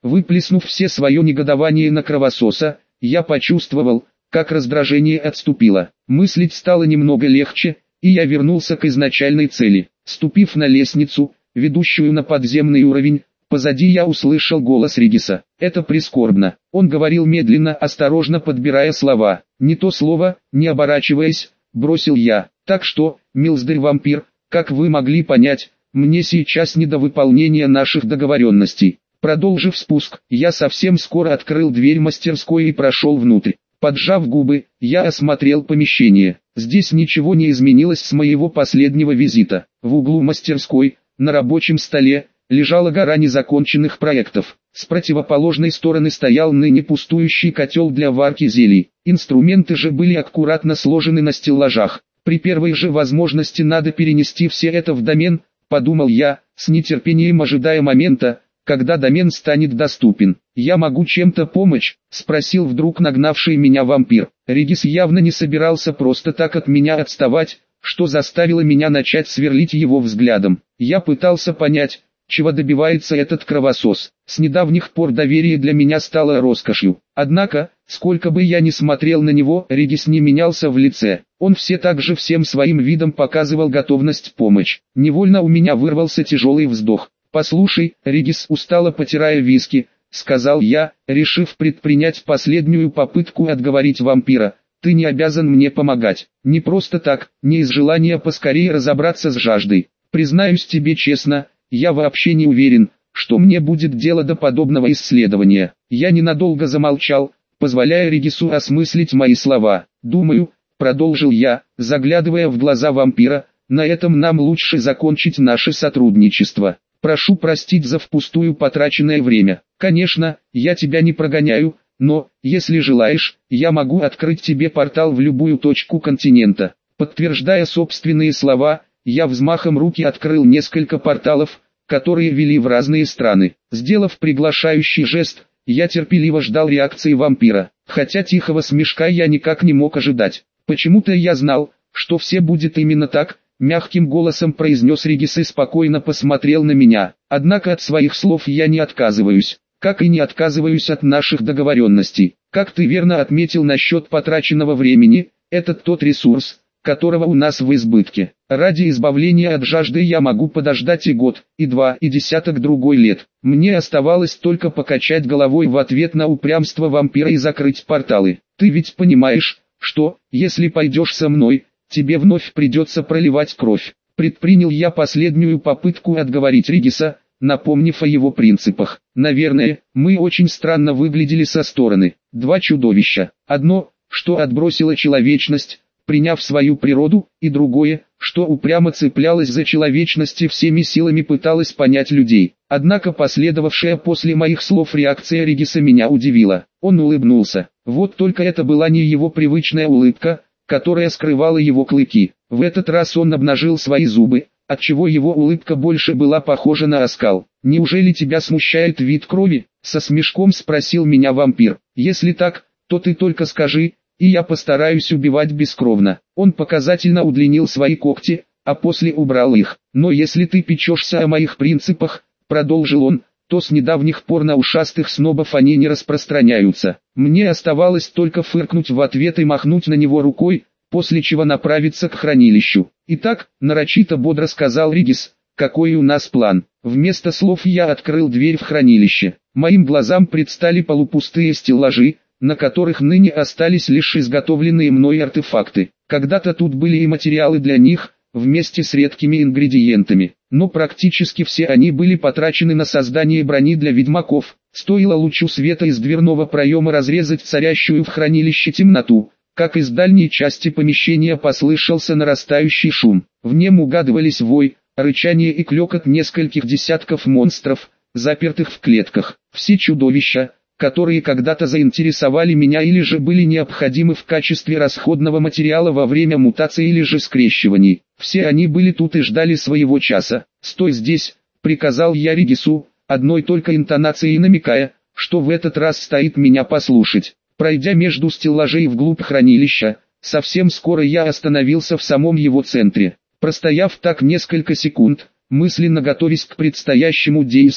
Выплеснув все свое негодование на кровососа, я почувствовал, как раздражение отступило. Мыслить стало немного легче, и я вернулся к изначальной цели. Ступив на лестницу, ведущую на подземный уровень, позади я услышал голос Региса. Это прискорбно. Он говорил медленно, осторожно подбирая слова. Не то слово, не оборачиваясь, бросил я. Так что, милздарь-вампир, как вы могли понять, мне сейчас не до выполнения наших договоренностей. Продолжив спуск, я совсем скоро открыл дверь мастерской и прошел внутрь. Поджав губы, я осмотрел помещение. Здесь ничего не изменилось с моего последнего визита. В углу мастерской, на рабочем столе, лежала гора незаконченных проектов. С противоположной стороны стоял ныне пустующий котел для варки зелий. Инструменты же были аккуратно сложены на стеллажах. При первой же возможности надо перенести все это в домен, подумал я, с нетерпением ожидая момента, когда домен станет доступен. «Я могу чем-то помочь?» – спросил вдруг нагнавший меня вампир. Регис явно не собирался просто так от меня отставать, что заставило меня начать сверлить его взглядом. Я пытался понять, чего добивается этот кровосос. С недавних пор доверие для меня стало роскошью. Однако, сколько бы я ни смотрел на него, Регис не менялся в лице. Он все так же всем своим видом показывал готовность помочь. Невольно у меня вырвался тяжелый вздох. «Послушай, Регис, устало потирая виски», — сказал я, решив предпринять последнюю попытку отговорить вампира. «Ты не обязан мне помогать. Не просто так, не из желания поскорее разобраться с жаждой. Признаюсь тебе честно, я вообще не уверен, что мне будет дело до подобного исследования». Я ненадолго замолчал, позволяя Регису осмыслить мои слова. «Думаю», — продолжил я, заглядывая в глаза вампира, — «на этом нам лучше закончить наше сотрудничество. Прошу простить за впустую потраченное время. Конечно, я тебя не прогоняю, но, если желаешь, я могу открыть тебе портал в любую точку континента». Подтверждая собственные слова, я взмахом руки открыл несколько порталов, которые вели в разные страны. Сделав приглашающий жест, я терпеливо ждал реакции вампира, хотя тихого смешка я никак не мог ожидать. Почему-то я знал, что все будет именно так. Мягким голосом произнес Регис и спокойно посмотрел на меня. «Однако от своих слов я не отказываюсь, как и не отказываюсь от наших договоренностей. Как ты верно отметил насчет потраченного времени, это тот ресурс, которого у нас в избытке. Ради избавления от жажды я могу подождать и год, и два, и десяток другой лет». Мне оставалось только покачать головой в ответ на упрямство вампира и закрыть порталы. «Ты ведь понимаешь, что, если пойдешь со мной, тебе вновь придется проливать кровь». Предпринял я последнюю попытку отговорить Региса, напомнив о его принципах. Наверное, мы очень странно выглядели со стороны. Два чудовища. Одно, что отбросило человечность, приняв свою природу, и другое, что упрямо цеплялось за человечность и всеми силами пыталось понять людей. Однако последовавшая после моих слов реакция Региса меня удивила. Он улыбнулся. Вот только это была не его привычная улыбка, которая скрывала его клыки. В этот раз он обнажил свои зубы, отчего его улыбка больше была похожа на оскал. «Неужели тебя смущает вид крови?» — со смешком спросил меня вампир. «Если так, то ты только скажи, и я постараюсь убивать бескровно». Он показательно удлинил свои когти, а после убрал их. «Но если ты печешься о моих принципах», — продолжил он, — то с недавних пор на ушастых снобов они не распространяются. Мне оставалось только фыркнуть в ответ и махнуть на него рукой, после чего направиться к хранилищу. «Итак», — нарочито бодро сказал Регис, — «какой у нас план?» Вместо слов я открыл дверь в хранилище. Моим глазам предстали полупустые стеллажи, на которых ныне остались лишь изготовленные мной артефакты. Когда-то тут были и материалы для них, вместе с редкими ингредиентами, но практически все они были потрачены на создание брони для ведьмаков. Стоило лучу света из дверного проема разрезать царящую в хранилище темноту, как из дальней части помещения послышался нарастающий шум. В нем угадывались вой, рычание и клёкот нескольких десятков монстров, запертых в клетках. Все чудовища, которые когда-то заинтересовали меня или же были необходимы в качестве расходного материала во время мутации или же скрещиваний. Все они были тут и ждали своего часа. «Стой здесь», — приказал я Регису, одной только интонацией намекая, что в этот раз стоит меня послушать. Пройдя между стеллажей вглубь хранилища, совсем скоро я остановился в самом его центре. Простояв так несколько секунд, мысленно готовясь к предстоящему действию,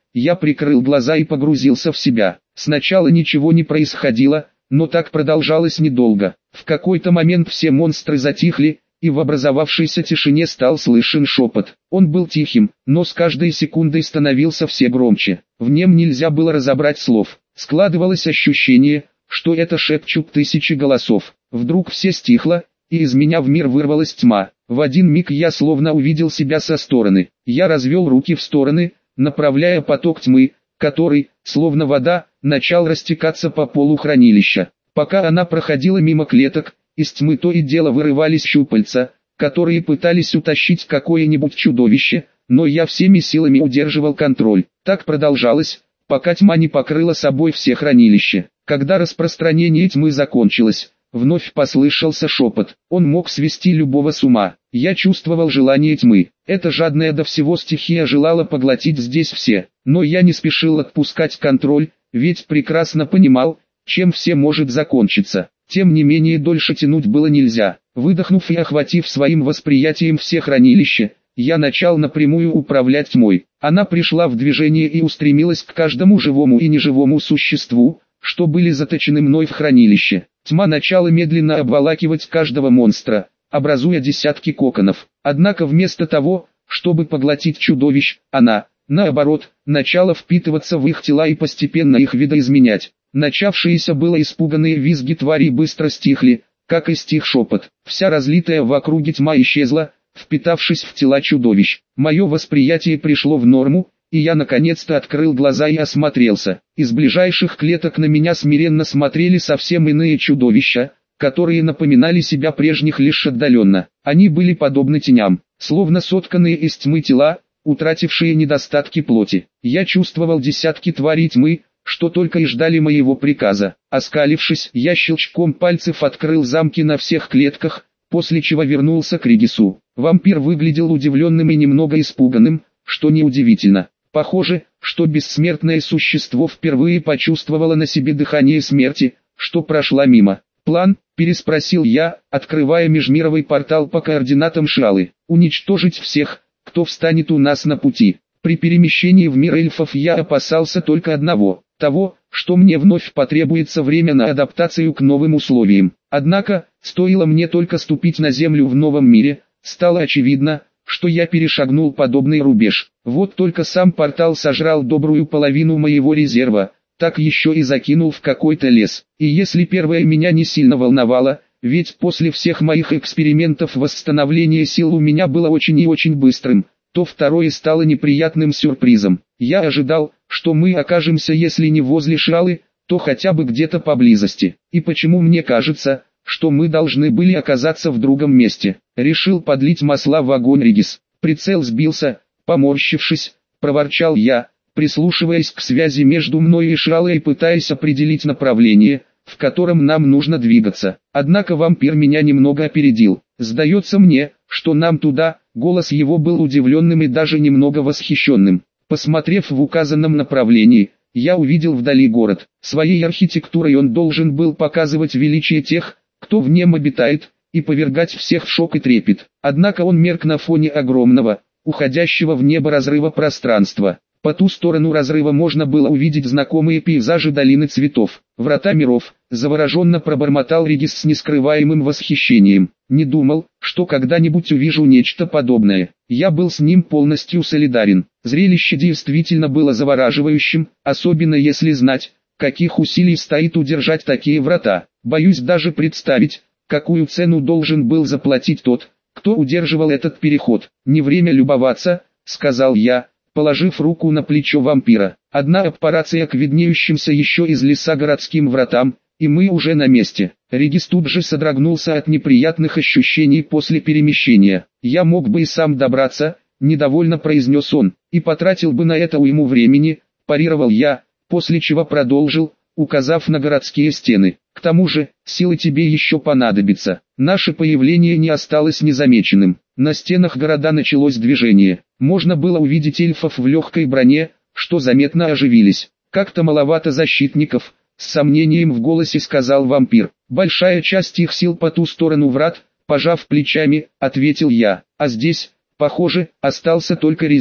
я прикрыл глаза и погрузился в себя. Сначала ничего не происходило, но так продолжалось недолго. В какой-то момент все монстры затихли, и в образовавшейся тишине стал слышен шепот. Он был тихим, но с каждой секундой становился все громче. В нем нельзя было разобрать слов. Складывалось ощущение, что это шепчут тысячи голосов. Вдруг все стихло, и из меня в мир вырвалась тьма. В один миг я словно увидел себя со стороны. Я развел руки в стороны, направляя поток тьмы, который, словно вода, начал растекаться по полу хранилища. Пока она проходила мимо клеток, из тьмы то и дело вырывались щупальца, которые пытались утащить какое-нибудь чудовище, но я всеми силами удерживал контроль. Так продолжалось, пока тьма не покрыла собой все хранилища. Когда распространение тьмы закончилось, вновь послышался шепот. Он мог свести любого с ума. Я чувствовал желание тьмы. Эта жадная до всего стихия желала поглотить здесь все. Но я не спешил отпускать контроль, ведь прекрасно понимал, чем все может закончиться. Тем не менее дольше тянуть было нельзя. Выдохнув и охватив своим восприятием все хранилища, я начал напрямую управлять тьмой. Она пришла в движение и устремилась к каждому живому и неживому существу, что были заточены мной в хранилище. Тьма начала медленно обволакивать каждого монстра, образуя десятки коконов. Однако вместо того, чтобы поглотить чудовищ, она, наоборот, начала впитываться в их тела и постепенно их видоизменять. Начавшиеся было испуганные визги тварей быстро стихли, как и стих шепот. Вся разлитая в округе тьма исчезла, впитавшись в тела чудовищ. Мое восприятие пришло в норму, и я наконец-то открыл глаза и осмотрелся. Из ближайших клеток на меня смиренно смотрели совсем иные чудовища, которые напоминали себя прежних лишь отдаленно. Они были подобны теням, словно сотканные из тьмы тела, утратившие недостатки плоти. Я чувствовал десятки тварей тьмы, что только и ждали моего приказа. Оскалившись, я щелчком пальцев открыл замки на всех клетках, после чего вернулся к Регису. Вампир выглядел удивленным и немного испуганным, что неудивительно. Похоже, что бессмертное существо впервые почувствовало на себе дыхание смерти, что прошла мимо. «План?» – переспросил я, открывая межмировый портал по координатам Шалы. «Уничтожить всех, кто встанет у нас на пути». При перемещении в мир эльфов я опасался только одного – того, что мне вновь потребуется время на адаптацию к новым условиям. Однако, стоило мне только ступить на землю в новом мире, стало очевидно, что я перешагнул подобный рубеж. Вот только сам портал сожрал добрую половину моего резерва, так еще и закинул в какой-то лес. И если первое меня не сильно волновало, ведь после всех моих экспериментов восстановление сил у меня было очень и очень быстрым, то второе стало неприятным сюрпризом. Я ожидал, что мы окажемся если не возле Шалы, то хотя бы где-то поблизости. И почему мне кажется, что мы должны были оказаться в другом месте? Решил подлить масла в огонь Регис. Прицел сбился, поморщившись, проворчал я, прислушиваясь к связи между мной и Шалой и пытаясь определить направление, в котором нам нужно двигаться. Однако вампир меня немного опередил. Сдается мне, что нам туда. Голос его был удивленным и даже немного восхищенным. Посмотрев в указанном направлении, я увидел вдали город. Своей архитектурой он должен был показывать величие тех, кто в нем обитает, и повергать всех в шок и трепет. Однако он мерк на фоне огромного, уходящего в небо разрыва пространства. По ту сторону разрыва можно было увидеть знакомые пейзажи долины цветов. «Врата миров», — завороженно пробормотал Регис с нескрываемым восхищением. «Не думал, что когда-нибудь увижу нечто подобное». Я был с ним полностью солидарен. Зрелище действительно было завораживающим, особенно если знать, каких усилий стоит удержать такие врата. Боюсь даже представить, какую цену должен был заплатить тот, кто удерживал этот переход. «Не время любоваться», — сказал я, положив руку на плечо вампира. «Одна аппарация к виднеющимся еще из леса городским вратам, и мы уже на месте». Регис тут же содрогнулся от неприятных ощущений после перемещения. «Я мог бы и сам добраться», — недовольно произнес он, — «и потратил бы на это уйму времени», — парировал я, после чего продолжил, указав на городские стены. «К тому же, силы тебе еще понадобятся». Наше появление не осталось незамеченным. На стенах города началось движение. Можно было увидеть эльфов в легкой броне, что заметно оживились. «Как-то маловато защитников», — с сомнением в голосе сказал вампир. «Большая часть их сил по ту сторону врат», — пожав плечами, ответил я. «А здесь, похоже, остался только резерв».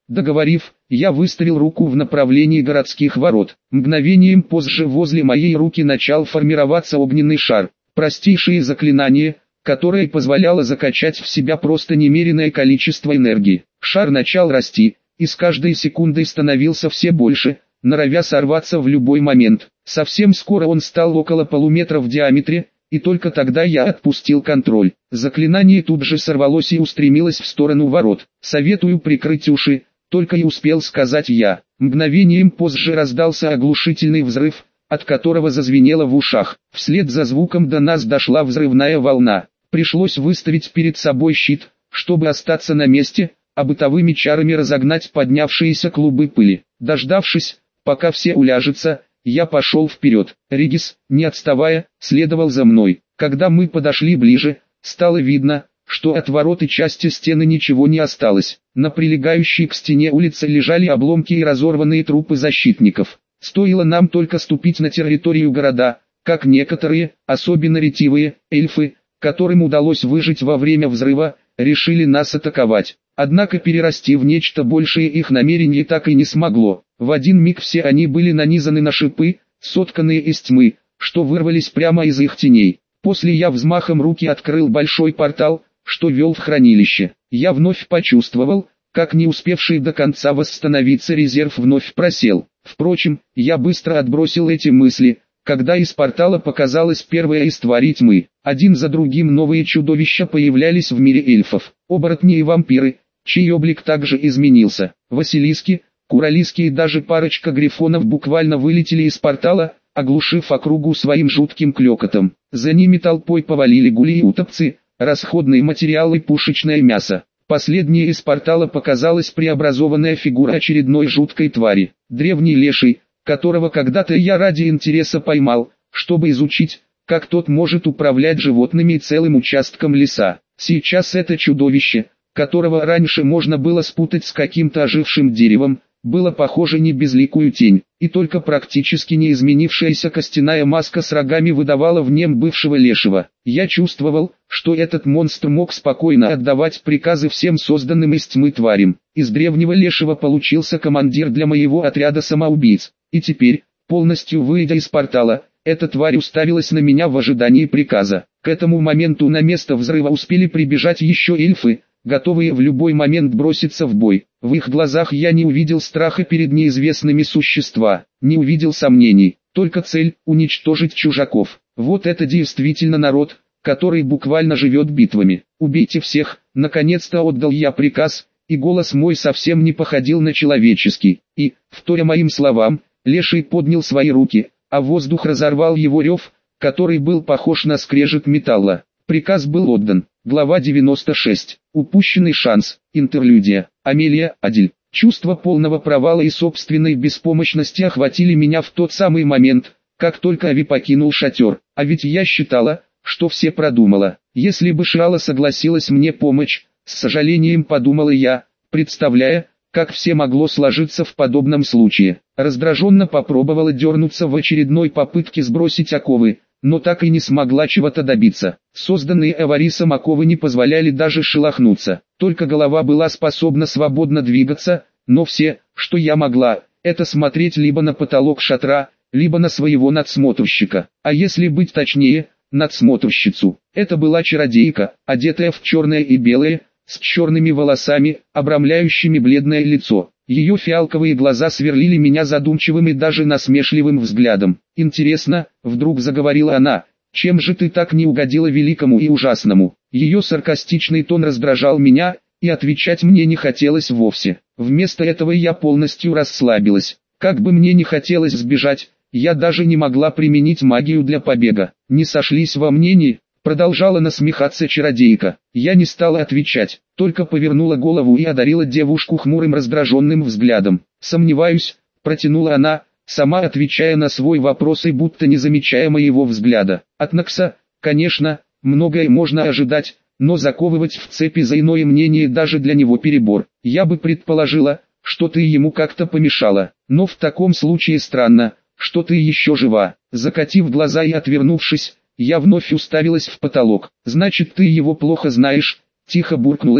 Договорив, я выставил руку в направлении городских ворот. Мгновением позже возле моей руки начал формироваться огненный шар. Простейшее заклинание, которое позволяло закачать в себя просто немеренное количество энергии. Шар начал расти, и с каждой секундой становился все больше, норовя сорваться в любой момент. Совсем скоро он стал около полуметра в диаметре, и только тогда я отпустил контроль. Заклинание тут же сорвалось и устремилось в сторону ворот. «Советую прикрыть уши», только и успел сказать я. Мгновением позже раздался оглушительный взрыв, от которого зазвенело в ушах. Вслед за звуком до нас дошла взрывная волна. Пришлось выставить перед собой щит, чтобы остаться на месте, а бытовыми чарами разогнать поднявшиеся клубы пыли. Дождавшись, пока все уляжутся, я пошел вперед. Регис, не отставая, следовал за мной. Когда мы подошли ближе, стало видно, что от ворот и части стены ничего не осталось. На прилегающей к стене улице лежали обломки и разорванные трупы защитников. Стоило нам только ступить на территорию города, как некоторые, особенно ретивые, эльфы, которым удалось выжить во время взрыва, решили нас атаковать. Однако перерасти в нечто большее их намерение так и не смогло. В один миг все они были нанизаны на шипы, сотканные из тьмы, что вырвались прямо из их теней. После я взмахом руки открыл большой портал, что вел в хранилище. Я вновь почувствовал, как не успевший до конца восстановиться резерв вновь просел. Впрочем, я быстро отбросил эти мысли, когда из портала показалась первая из тварей тьмы. Один за другим новые чудовища появлялись в мире эльфов. Оборотни и вампиры, чей облик также изменился. Василиски, куралиски и даже парочка грифонов буквально вылетели из портала, оглушив округу своим жутким клёкотом. За ними толпой повалили гули и утопцы, расходные материалы и пушечное мясо. Последней из портала показалась преобразованная фигура очередной жуткой твари. Древний леший, которого когда-то я ради интереса поймал, чтобы изучить, как тот может управлять животными и целым участком леса. Сейчас это чудовище, которого раньше можно было спутать с каким-то ожившим деревом, было похоже не безликую тень, и только практически не изменившаяся костяная маска с рогами выдавала в нем бывшего лешего. Я чувствовал, что этот монстр мог спокойно отдавать приказы всем созданным из тьмы тварям. Из древнего лешего получился командир для моего отряда самоубийц, и теперь, полностью выйдя из портала, эта тварь уставилась на меня в ожидании приказа. К этому моменту на место взрыва успели прибежать еще эльфы, готовые в любой момент броситься в бой. В их глазах я не увидел страха перед неизвестными существа, не увидел сомнений, только цель – уничтожить чужаков. Вот это действительно народ, который буквально живет битвами. «Убейте всех», наконец-то отдал я приказ, и голос мой совсем не походил на человеческий. И, вторя моим словам, леший поднял свои руки, а воздух разорвал его рев, который был похож на скрежет металла. Приказ был отдан. Глава 96. Упущенный шанс. Интерлюдия. Амелия, Адель. Чувство полного провала и собственной беспомощности охватили меня в тот самый момент, как только Ави покинул шатер. А ведь я считала, что все продумала. Если бы Шиала согласилась мне помочь, с сожалением подумала я, представляя, как все могло сложиться в подобном случае. Раздраженно попробовала дернуться в очередной попытке сбросить оковы, но так и не смогла чего-то добиться. Созданные Эварисом оковы не позволяли даже шелохнуться. Только голова была способна свободно двигаться, но все, что я могла, это смотреть либо на потолок шатра, либо на своего надсмотрщика. А если быть точнее, надсмотрщицу. Это была чародейка, одетая в черное и белое, с черными волосами, обрамляющими бледное лицо. Ее фиалковые глаза сверлили меня задумчивым и даже насмешливым взглядом. «Интересно», — вдруг заговорила она, — «чем же ты так не угодила великому и ужасному?» Ее саркастичный тон раздражал меня, и отвечать мне не хотелось вовсе. Вместо этого я полностью расслабилась. Как бы мне не хотелось сбежать, я даже не могла применить магию для побега. «Не сошлись во мнении?» — продолжала насмехаться чародейка. Я не стала отвечать, только повернула голову и одарила девушку хмурым раздраженным взглядом. «Сомневаюсь», — протянула она, сама отвечая на свой вопрос и будто не замечая моего взгляда. «От Накса, конечно, многое можно ожидать, но заковывать в цепи за иное мнение даже для него перебор. Я бы предположила, что ты ему как-то помешала, но в таком случае странно, что ты еще жива». Закатив глаза и отвернувшись, я вновь уставилась в потолок. «Значит, ты его плохо знаешь», — тихо буркнула я.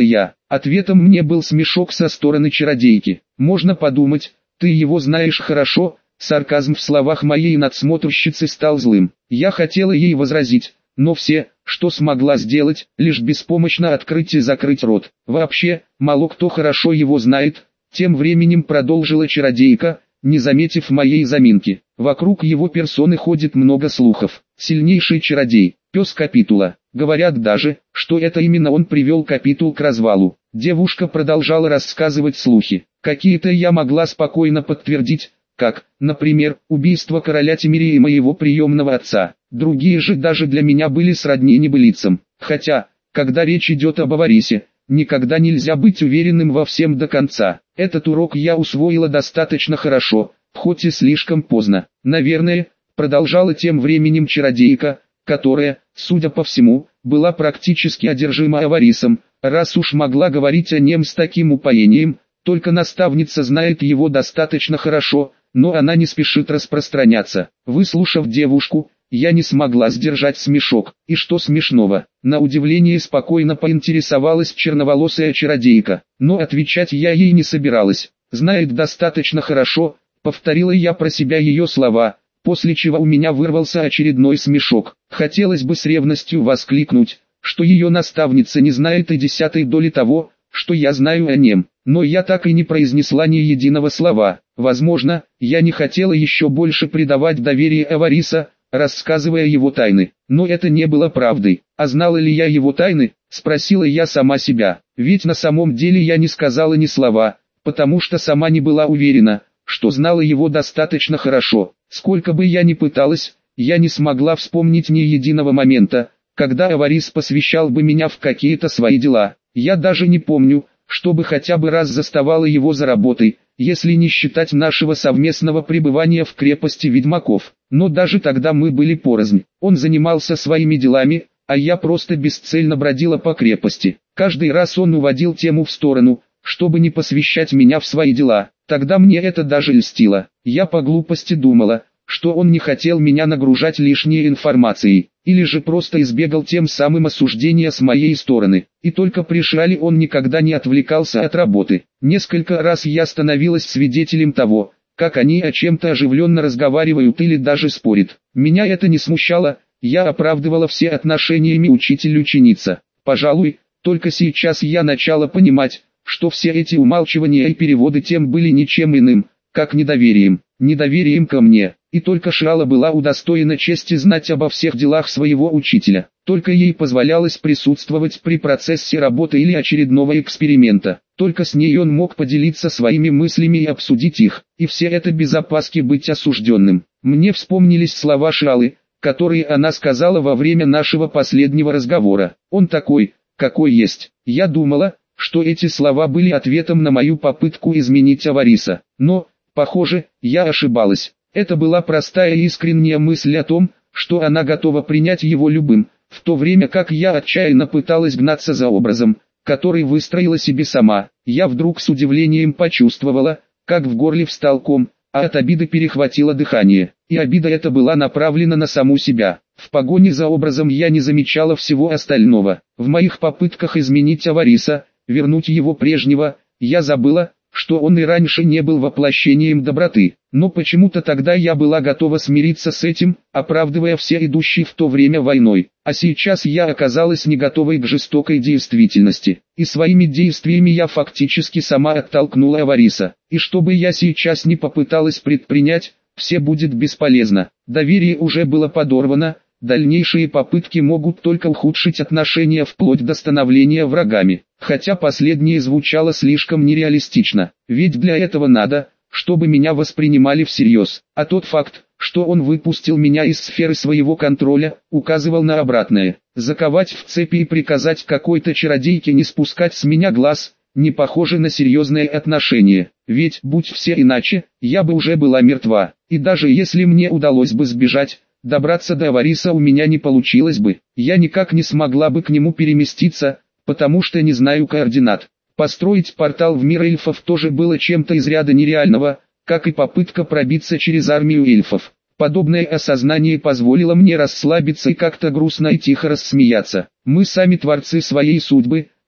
Ответом мне был смешок со стороны чародейки. Можно подумать, ты его знаешь хорошо. Сарказм в словах моей надсмотрщицы стал злым. Я хотела ей возразить, но все, что смогла сделать, лишь беспомощно открыть и закрыть рот. Вообще, мало кто хорошо его знает. Тем временем продолжила чародейка, не заметив моей заминки. Вокруг его персоны ходит много слухов. Сильнейший чародей, пес Капитула. Говорят даже, что это именно он привел Капитул к развалу. Девушка продолжала рассказывать слухи. Какие-то я могла спокойно подтвердить, как, например, убийство короля Тимирия и моего приемного отца. Другие же даже для меня были сродни небылицам. Хотя, когда речь идет об Аварисе, никогда нельзя быть уверенным во всем до конца. Этот урок я усвоила достаточно хорошо, хоть и слишком поздно. Наверное, продолжала тем временем чародейка, которая, судя по всему, была практически одержима Аварисом, раз уж могла говорить о нем с таким упоением. Только наставница знает его достаточно хорошо, но она не спешит распространяться. Выслушав девушку, я не смогла сдержать смешок. И что смешного? На удивление спокойно поинтересовалась черноволосая чародейка, но отвечать я ей не собиралась. Знает достаточно хорошо, повторила я про себя ее слова, после чего у меня вырвался очередной смешок. Хотелось бы с ревностью воскликнуть, что ее наставница не знает и десятой доли того, что я знаю о нем. Но я так и не произнесла ни единого слова. Возможно, я не хотела еще больше придавать доверие Авариса, рассказывая его тайны. Но это не было правдой. А знала ли я его тайны? Спросила я сама себя. Ведь на самом деле я не сказала ни слова, потому что сама не была уверена, что знала его достаточно хорошо. Сколько бы я ни пыталась, я не смогла вспомнить ни единого момента, когда Аварис посвящал бы меня в какие-то свои дела. Я даже не помню, чтобы хотя бы раз заставала его за работой, если не считать нашего совместного пребывания в крепости ведьмаков. Но даже тогда мы были порознь. Он занимался своими делами, а я просто бесцельно бродила по крепости. Каждый раз он уводил тему в сторону, чтобы не посвящать меня в свои дела. Тогда мне это даже льстило. Я по глупости думала, что он не хотел меня нагружать лишней информацией, или же просто избегал тем самым осуждения с моей стороны. И только при Шиале он никогда не отвлекался от работы. Несколько раз я становилась свидетелем того, как они о чем-то оживленно разговаривают или даже спорят. Меня это не смущало, я оправдывала все отношениями учитель-ученица. Пожалуй, только сейчас я начала понимать, что все эти умалчивания и переводы тем были ничем иным, как недоверием. Недоверием ко мне. И только Шиала была удостоена чести знать обо всех делах своего учителя. Только ей позволялось присутствовать при процессе работы или очередного эксперимента. Только с ней он мог поделиться своими мыслями и обсудить их. И все это без опаски быть осужденным. Мне вспомнились слова Шиалы, которые она сказала во время нашего последнего разговора. Он такой, какой есть. Я думала, что эти слова были ответом на мою попытку изменить Авариса. Но, похоже, я ошибалась. Это была простая и искренняя мысль о том, что она готова принять его любым, в то время как я отчаянно пыталась гнаться за образом, который выстроила себе сама. Я вдруг с удивлением почувствовала, как в горле встал ком, а от обиды перехватило дыхание. И обида эта была направлена на саму себя. В погоне за образом я не замечала всего остального. В моих попытках изменить Авариса, вернуть его прежнего, я забыла, что он и раньше не был воплощением доброты. Но почему-то тогда я была готова смириться с этим, оправдывая все идущие в то время войной. А сейчас я оказалась не готовой к жестокой действительности. И своими действиями я фактически сама оттолкнула Авариса. И что бы я сейчас не попыталась предпринять, все будет бесполезно. Доверие уже было подорвано. Дальнейшие попытки могут только ухудшить отношения вплоть до становления врагами. Хотя последнее звучало слишком нереалистично. Ведь для этого надо, чтобы меня воспринимали всерьез. А тот факт, что он выпустил меня из сферы своего контроля, указывал на обратное. Заковать в цепи и приказать какой-то чародейке не спускать с меня глаз, не похоже на серьезное отношение. Ведь, будь все иначе, я бы уже была мертва. И даже если мне удалось бы сбежать, добраться до Авариса у меня не получилось бы. Я никак не смогла бы к нему переместиться, потому что не знаю координат. Построить портал в мир эльфов тоже было чем-то из ряда нереального, как и попытка пробиться через армию эльфов. Подобное осознание позволило мне расслабиться и как-то грустно и тихо рассмеяться. Мы сами творцы своей судьбы,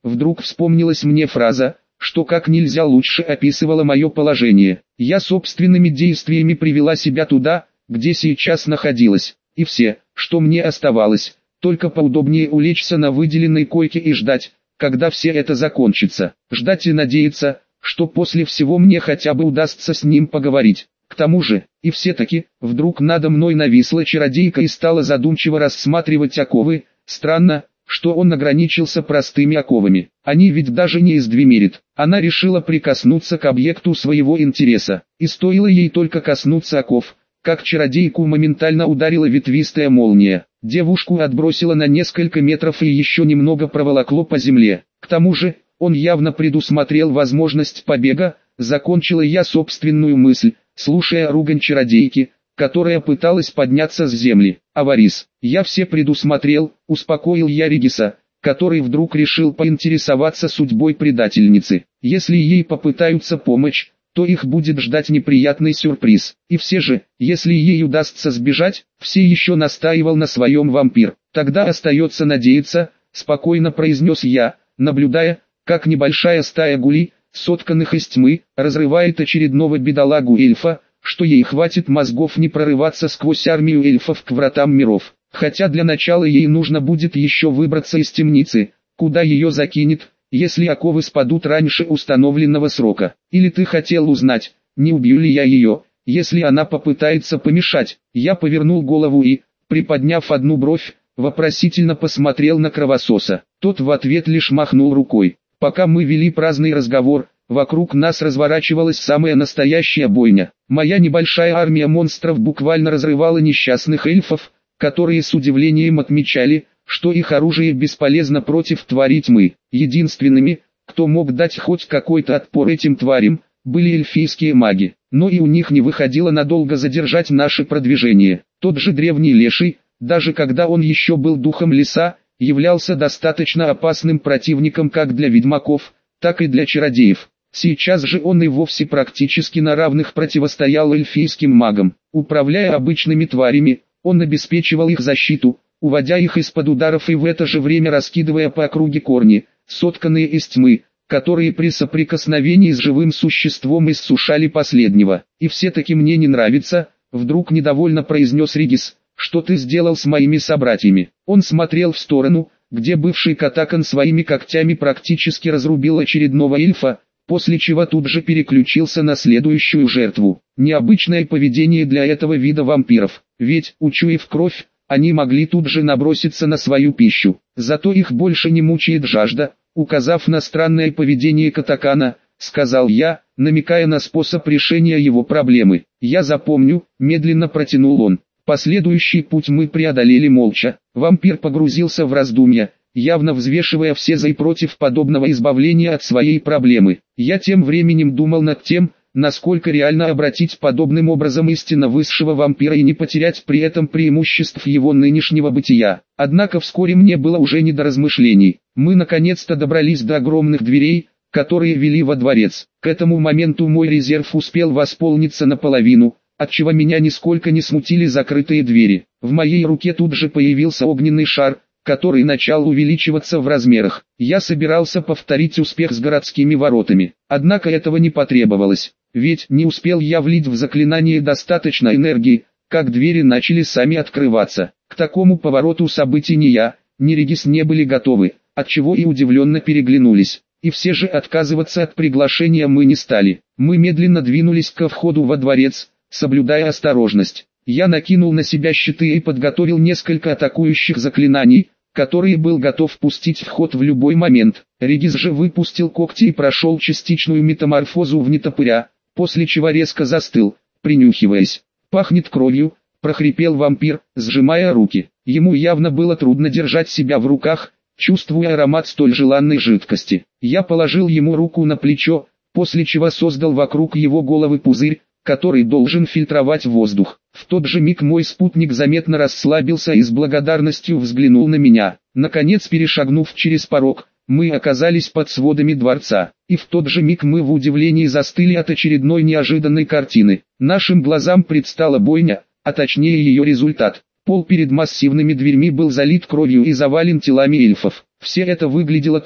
вдруг вспомнилась мне фраза, что как нельзя лучше описывала мое положение. Я собственными действиями привела себя туда, где сейчас находилась, и все, что мне оставалось, только поудобнее улечься на выделенной койке и ждать, когда все это закончится. Ждать и надеяться, что после всего мне хотя бы удастся с ним поговорить. К тому же, и все-таки, вдруг надо мной нависла чародейка и стала задумчиво рассматривать оковы. Странно, что он ограничился простыми оковами. Они ведь даже не из двемерит. Она решила прикоснуться к объекту своего интереса. И стоило ей только коснуться оков, как чародейку моментально ударила ветвистая молния. Девушку отбросило на несколько метров и еще немного проволокло по земле. К тому же, он явно предусмотрел возможность побега. Закончила я собственную мысль, слушая ругань чародейки, которая пыталась подняться с земли. «Аварис, я все предусмотрел», — успокоил я Региса, который вдруг решил поинтересоваться судьбой предательницы. «Если ей попытаются помочь, то их будет ждать неприятный сюрприз. И все же, если ей удастся сбежать», — все еще настаивал на своем вампир. «Тогда остается надеяться», — спокойно произнес я, наблюдая, как небольшая стая гулей, сотканных из тьмы, разрывает очередного бедолагу-эльфа, что ей хватит мозгов не прорываться сквозь армию эльфов к вратам миров. Хотя для начала ей нужно будет еще выбраться из темницы, куда ее закинет, если оковы спадут раньше установленного срока. Или ты хотел узнать, не убью ли я ее, если она попытается помешать? Я повернул голову и, приподняв одну бровь, вопросительно посмотрел на кровососа. Тот в ответ лишь махнул рукой. Пока мы вели праздный разговор, вокруг нас разворачивалась самая настоящая бойня. Моя небольшая армия монстров буквально разрывала несчастных эльфов, которые с удивлением отмечали, что их оружие бесполезно против тварей тьмы. Единственными, кто мог дать хоть какой-то отпор этим тварям, были эльфийские маги. Но и у них не выходило надолго задержать наше продвижение. Тот же древний леший, даже когда он еще был духом леса, являлся достаточно опасным противником как для ведьмаков, так и для чародеев. Сейчас же он и вовсе практически на равных противостоял эльфийским магам. Управляя обычными тварями, он обеспечивал их защиту, уводя их из-под ударов и в это же время раскидывая по округе корни, сотканные из тьмы, которые при соприкосновении с живым существом иссушали последнего. «И все-таки мне не нравится», — вдруг недовольно произнес Регис, — «что ты сделал с моими собратьями?» Он смотрел в сторону, где бывший Катакан своими когтями практически разрубил очередного эльфа, после чего тут же переключился на следующую жертву. Необычное поведение для этого вида вампиров, ведь, учуяв кровь, они могли тут же наброситься на свою пищу. Зато их больше не мучает жажда. Указав на странное поведение Катакана, сказал я, намекая на способ решения его проблемы. «Я запомню», — медленно протянул он. Последующий путь мы преодолели молча. Вампир погрузился в раздумья, явно взвешивая все за и против подобного избавления от своей проблемы. Я тем временем думал над тем, насколько реально обратить подобным образом истинно высшего вампира и не потерять при этом преимуществ его нынешнего бытия. Однако вскоре мне было уже не до размышлений. Мы наконец-то добрались до огромных дверей, которые вели во дворец. К этому моменту мой резерв успел восполниться наполовину, отчего меня нисколько не смутили закрытые двери. В моей руке тут же появился огненный шар, который начал увеличиваться в размерах. Я собирался повторить успех с городскими воротами. Однако этого не потребовалось, ведь не успел я влить в заклинание достаточно энергии, как двери начали сами открываться. К такому повороту событий ни я, ни Регис не были готовы, отчего и удивленно переглянулись. И все же отказываться от приглашения мы не стали. Мы медленно двинулись ко входу во дворец, соблюдая осторожность. Я накинул на себя щиты и подготовил несколько атакующих заклинаний, которые был готов пустить в ход в любой момент. Регис же выпустил когти и прошел частичную метаморфозу в нетопыря, после чего резко застыл, принюхиваясь. «Пахнет кровью», — прохрипел вампир, сжимая руки. Ему явно было трудно держать себя в руках, чувствуя аромат столь желанной жидкости. Я положил ему руку на плечо, после чего создал вокруг его головы пузырь, который должен фильтровать воздух. В тот же миг мой спутник заметно расслабился и с благодарностью взглянул на меня. Наконец, перешагнув через порог, мы оказались под сводами дворца. И в тот же миг мы в удивлении застыли от очередной неожиданной картины. Нашим глазам предстала бойня, а точнее ее результат. Пол перед массивными дверьми был залит кровью и завален телами эльфов. Все это выглядело так,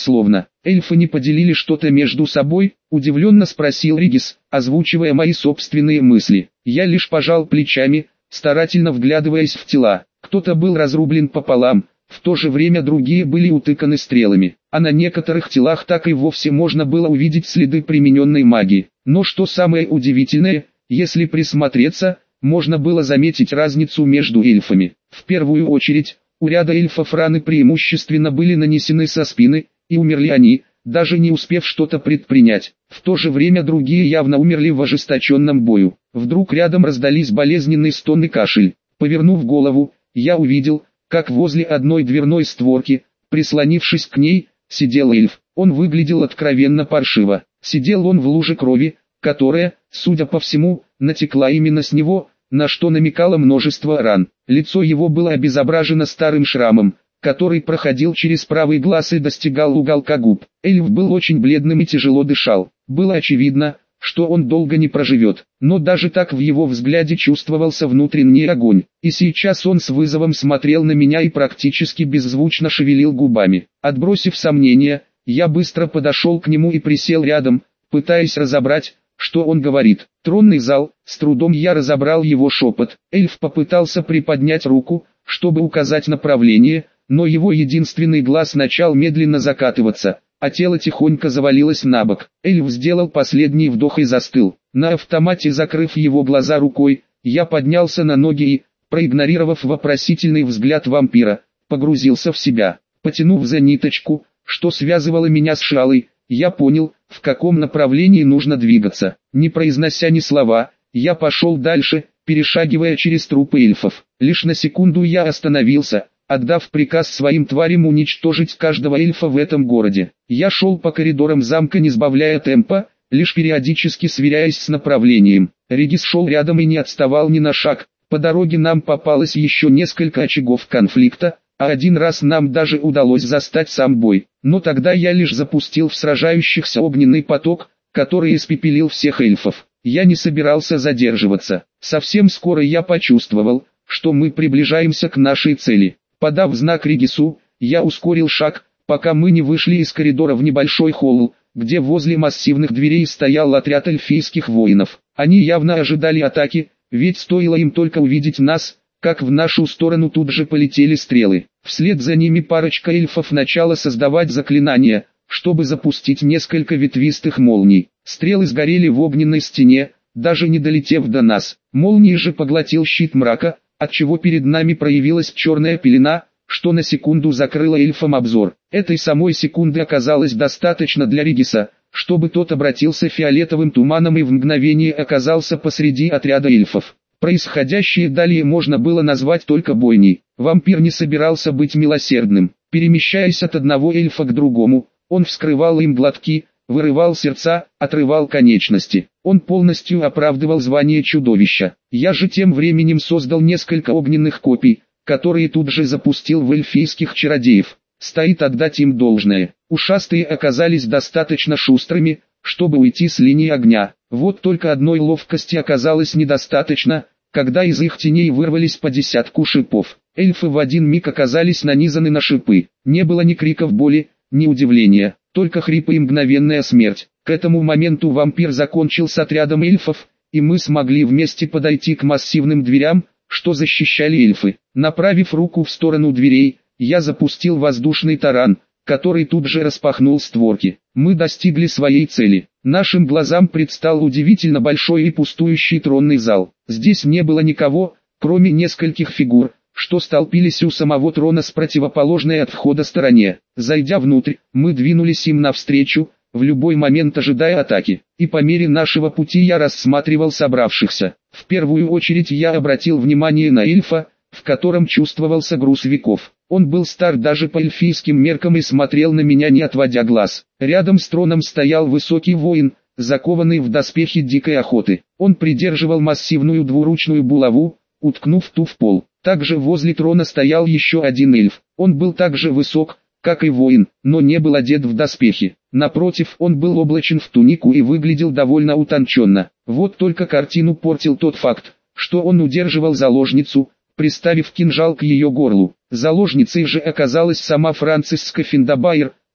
словно эльфы не поделили что-то между собой, удивленно спросил Ригис, озвучивая мои собственные мысли. Я лишь пожал плечами, старательно вглядываясь в тела. Кто-то был разрублен пополам, в то же время другие были утыканы стрелами, а на некоторых телах так и вовсе можно было увидеть следы примененной магии. Но что самое удивительное, если присмотреться, можно было заметить разницу между эльфами. В первую очередь, у ряда эльфов раны преимущественно были нанесены со спины, и умерли они, даже не успев что-то предпринять. В то же время другие явно умерли в ожесточенном бою. Вдруг рядом раздались болезненный стон и кашель. Повернув голову, я увидел, как возле одной дверной створки, прислонившись к ней, сидел эльф. Он выглядел откровенно паршиво. Сидел он в луже крови, которая, судя по всему, натекла именно с него, на что намекало множество ран. Лицо его было обезображено старым шрамом, который проходил через правый глаз и достигал уголка губ. Эльф был очень бледным и тяжело дышал. Было очевидно, что он долго не проживет, но даже так в его взгляде чувствовался внутренний огонь. И сейчас он с вызовом смотрел на меня и практически беззвучно шевелил губами. Отбросив сомнения, я быстро подошел к нему и присел рядом, пытаясь разобрать, что он говорит. Тронный зал, с трудом я разобрал его шепот. Эльф попытался приподнять руку, чтобы указать направление, но его единственный глаз начал медленно закатываться, а тело тихонько завалилось на бок. Эльф сделал последний вдох и застыл. На автомате закрыв его глаза рукой, я поднялся на ноги и, проигнорировав вопросительный взгляд вампира, погрузился в себя. Потянув за ниточку, что связывало меня с Шалой, я понял, в каком направлении нужно двигаться. Не произнося ни слова, я пошел дальше, перешагивая через трупы эльфов. Лишь на секунду я остановился, отдав приказ своим тварям уничтожить каждого эльфа в этом городе. Я шел по коридорам замка, не сбавляя темпа, лишь периодически сверяясь с направлением. Ригис шел рядом и не отставал ни на шаг. По дороге нам попалось еще несколько очагов конфликта, а один раз нам даже удалось застать сам бой. Но тогда я лишь запустил в сражающихся огненный поток, который испепелил всех эльфов. Я не собирался задерживаться. Совсем скоро я почувствовал, что мы приближаемся к нашей цели. Подав знак Ригису, я ускорил шаг, пока мы не вышли из коридора в небольшой холл, где возле массивных дверей стоял отряд эльфийских воинов. Они явно ожидали атаки, ведь стоило им только увидеть нас, как в нашу сторону тут же полетели стрелы. Вслед за ними парочка эльфов начала создавать заклинания, чтобы запустить несколько ветвистых молний. Стрелы сгорели в огненной стене, даже не долетев до нас. Молнии же поглотил щит мрака, отчего перед нами проявилась черная пелена, что на секунду закрыла эльфам обзор. Этой самой секунды оказалось достаточно для Ригиса, чтобы тот обратился фиолетовым туманом и в мгновение оказался посреди отряда эльфов. Происходящее далее можно было назвать только бойней. Вампир не собирался быть милосердным. Перемещаясь от одного эльфа к другому, он вскрывал им глотки, вырывал сердца, отрывал конечности. Он полностью оправдывал звание чудовища. Я же тем временем создал несколько огненных копий, которые тут же запустил в эльфийских чародеев. Стоит отдать им должное. Ушастые оказались достаточно шустрыми, чтобы уйти с линии огня. Вот только одной ловкости оказалось недостаточно, когда из их теней вырвались по десятку шипов. Эльфы в один миг оказались нанизаны на шипы. Не было ни криков боли, ни удивления, только хрипы и мгновенная смерть. К этому моменту вампир закончил с отрядом эльфов, и мы смогли вместе подойти к массивным дверям, что защищали эльфы. Направив руку в сторону дверей, я запустил воздушный таран, который тут же распахнул створки. Мы достигли своей цели. Нашим глазам предстал удивительно большой и пустующий тронный зал. Здесь не было никого, кроме нескольких фигур, что столпились у самого трона с противоположной от входа стороне. Зайдя внутрь, мы двинулись им навстречу, в любой момент ожидая атаки. И по мере нашего пути я рассматривал собравшихся. В первую очередь я обратил внимание на эльфа, в котором чувствовался груз веков. Он был стар даже по эльфийским меркам и смотрел на меня, не отводя глаз. Рядом с троном стоял высокий воин, закованный в доспехи дикой охоты. Он придерживал массивную двуручную булаву, уткнув ту в пол. Также возле трона стоял еще один эльф. Он был так же высок, как и воин, но не был одет в доспехи. Напротив, он был облачен в тунику и выглядел довольно утонченно. Вот только картину портил тот факт, что он удерживал заложницу, приставив кинжал к ее горлу. Заложницей же оказалась сама Франциска Финдабайр,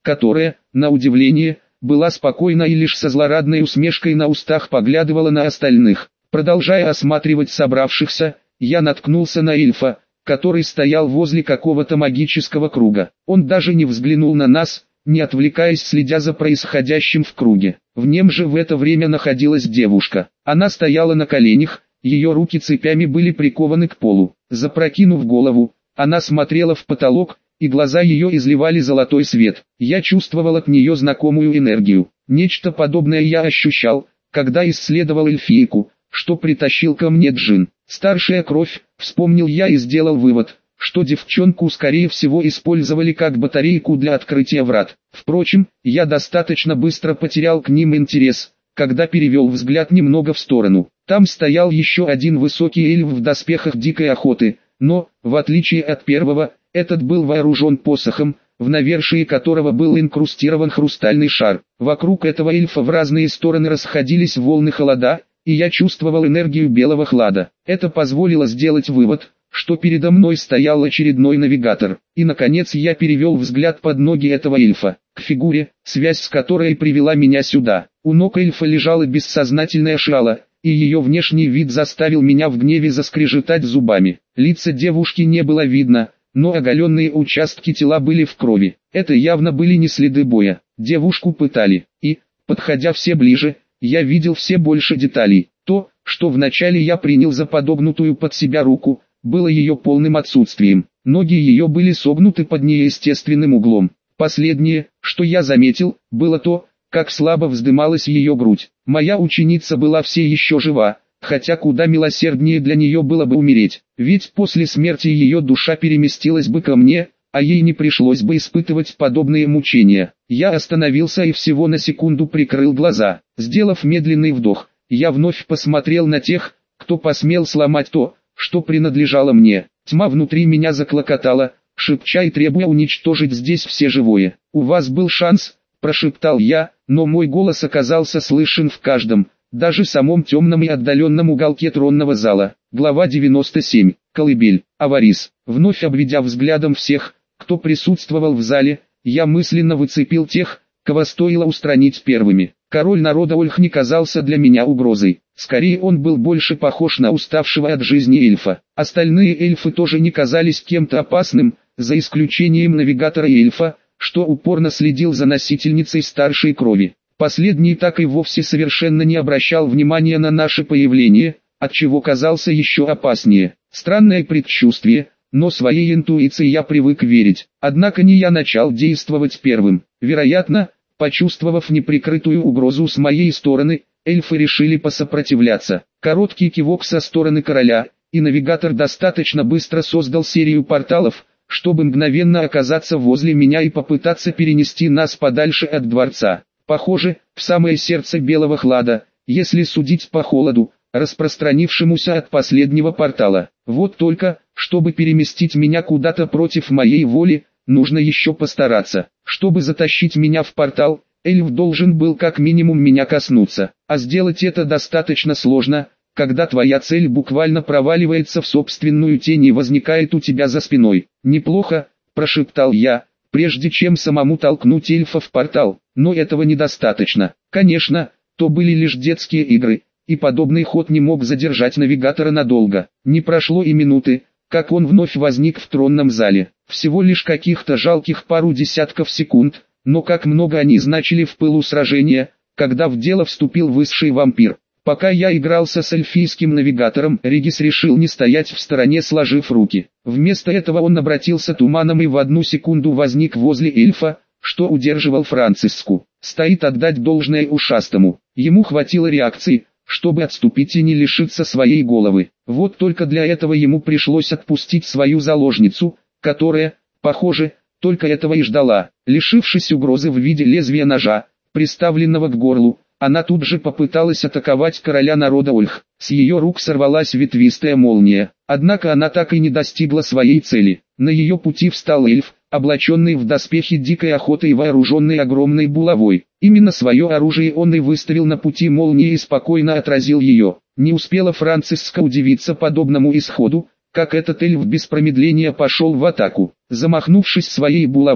которая, на удивление, была спокойна и лишь со злорадной усмешкой на устах поглядывала на остальных. Продолжая осматривать собравшихся, я наткнулся на эльфа, который стоял возле какого-то магического круга. Он даже не взглянул на нас, не отвлекаясь, следя за происходящим в круге. В нем же в это время находилась девушка. Она стояла на коленях, ее руки цепями были прикованы к полу. Запрокинув голову, она смотрела в потолок, и глаза ее изливали золотой свет. Я чувствовал от нее знакомую энергию. Нечто подобное я ощущал, когда исследовал эльфийку, что притащил ко мне Джин. Старшая кровь, вспомнил я и сделал вывод, что девчонку скорее всего использовали как батарейку для открытия врат. Впрочем, я достаточно быстро потерял к ним интерес, когда перевел взгляд немного в сторону. Там стоял еще один высокий эльф в доспехах дикой охоты, но, в отличие от первого, этот был вооружен посохом, в навершии которого был инкрустирован хрустальный шар. Вокруг этого эльфа в разные стороны расходились волны холода, и я чувствовал энергию белого хлада. Это позволило сделать вывод, что передо мной стоял очередной навигатор. И наконец я перевел взгляд под ноги этого эльфа, к фигуре, связь с которой привела меня сюда. У ног эльфа лежала бессознательная Шала, и ее внешний вид заставил меня в гневе заскрежетать зубами. Лица девушки не было видно, но оголенные участки тела были в крови. Это явно были не следы боя. Девушку пытали, и, подходя все ближе, я видел все больше деталей. То, что вначале я принял за подогнутую под себя руку, было ее полным отсутствием. Ноги ее были согнуты под неестественным углом. Последнее, что я заметил, было то, как слабо вздымалась ее грудь. Моя ученица была все еще жива, хотя куда милосерднее для нее было бы умереть, ведь после смерти ее душа переместилась бы ко мне, а ей не пришлось бы испытывать подобные мучения. Я остановился и всего на секунду прикрыл глаза. Сделав медленный вдох, я вновь посмотрел на тех, кто посмел сломать то, что принадлежало мне. Тьма внутри меня заклокотала, шепча и требуя уничтожить здесь все живое. «У вас был шанс», – прошептал я, но мой голос оказался слышен в каждом, даже самом темном и отдаленном уголке тронного зала. Глава 97. Колыбель. Аварис. Вновь обведя взглядом всех, кто присутствовал в зале, я мысленно выцепил тех, кого стоило устранить первыми. Король народа Ольх не казался для меня угрозой. Скорее он был больше похож на уставшего от жизни эльфа. Остальные эльфы тоже не казались кем-то опасным, за исключением навигатора и эльфа, что упорно следил за носительницей старшей крови. Последний так и вовсе совершенно не обращал внимания на наше появление, отчего казался еще опаснее. Странное предчувствие, но своей интуиции я привык верить. Однако не я начал действовать первым. Вероятно, почувствовав неприкрытую угрозу с моей стороны, эльфы решили посопротивляться. Короткий кивок со стороны короля, и навигатор достаточно быстро создал серию порталов, чтобы мгновенно оказаться возле меня и попытаться перенести нас подальше от дворца. Похоже, в самое сердце белого хлада, если судить по холоду, распространившемуся от последнего портала. Вот только, чтобы переместить меня куда-то против моей воли, нужно еще постараться. Чтобы затащить меня в портал, эльф должен был как минимум меня коснуться. А сделать это достаточно сложно, когда твоя цель буквально проваливается в собственную тень и возникает у тебя за спиной. «Неплохо», – прошептал я, прежде чем самому толкнуть эльфа в портал, но этого недостаточно. Конечно, то были лишь детские игры, и подобный ход не мог задержать навигатора надолго. Не прошло и минуты, как он вновь возник в тронном зале. Всего лишь каких-то жалких пару десятков секунд, но как много они значили в пылу сражения, когда в дело вступил высший вампир. Пока я игрался с эльфийским навигатором, Регис решил не стоять в стороне, сложив руки. Вместо этого он обратился туманом и в одну секунду возник возле эльфа, что удерживал Франциску. Стоит отдать должное ушастому. Ему хватило реакции, чтобы отступить и не лишиться своей головы. Вот только для этого ему пришлось отпустить свою заложницу, которая, похоже, только этого и ждала. Лишившись угрозы в виде лезвия ножа, приставленного к горлу, она тут же попыталась атаковать короля народа Ольх. С ее рук сорвалась ветвистая молния, однако она так и не достигла своей цели. На ее пути встал эльф, облаченный в доспехи дикой охоты и вооруженный огромной булавой. Именно свое оружие он и выставил на пути молнии и спокойно отразил ее. Не успела Франциска удивиться подобному исходу, как этот эльф без промедления пошел в атаку. Замахнувшись своей булавой,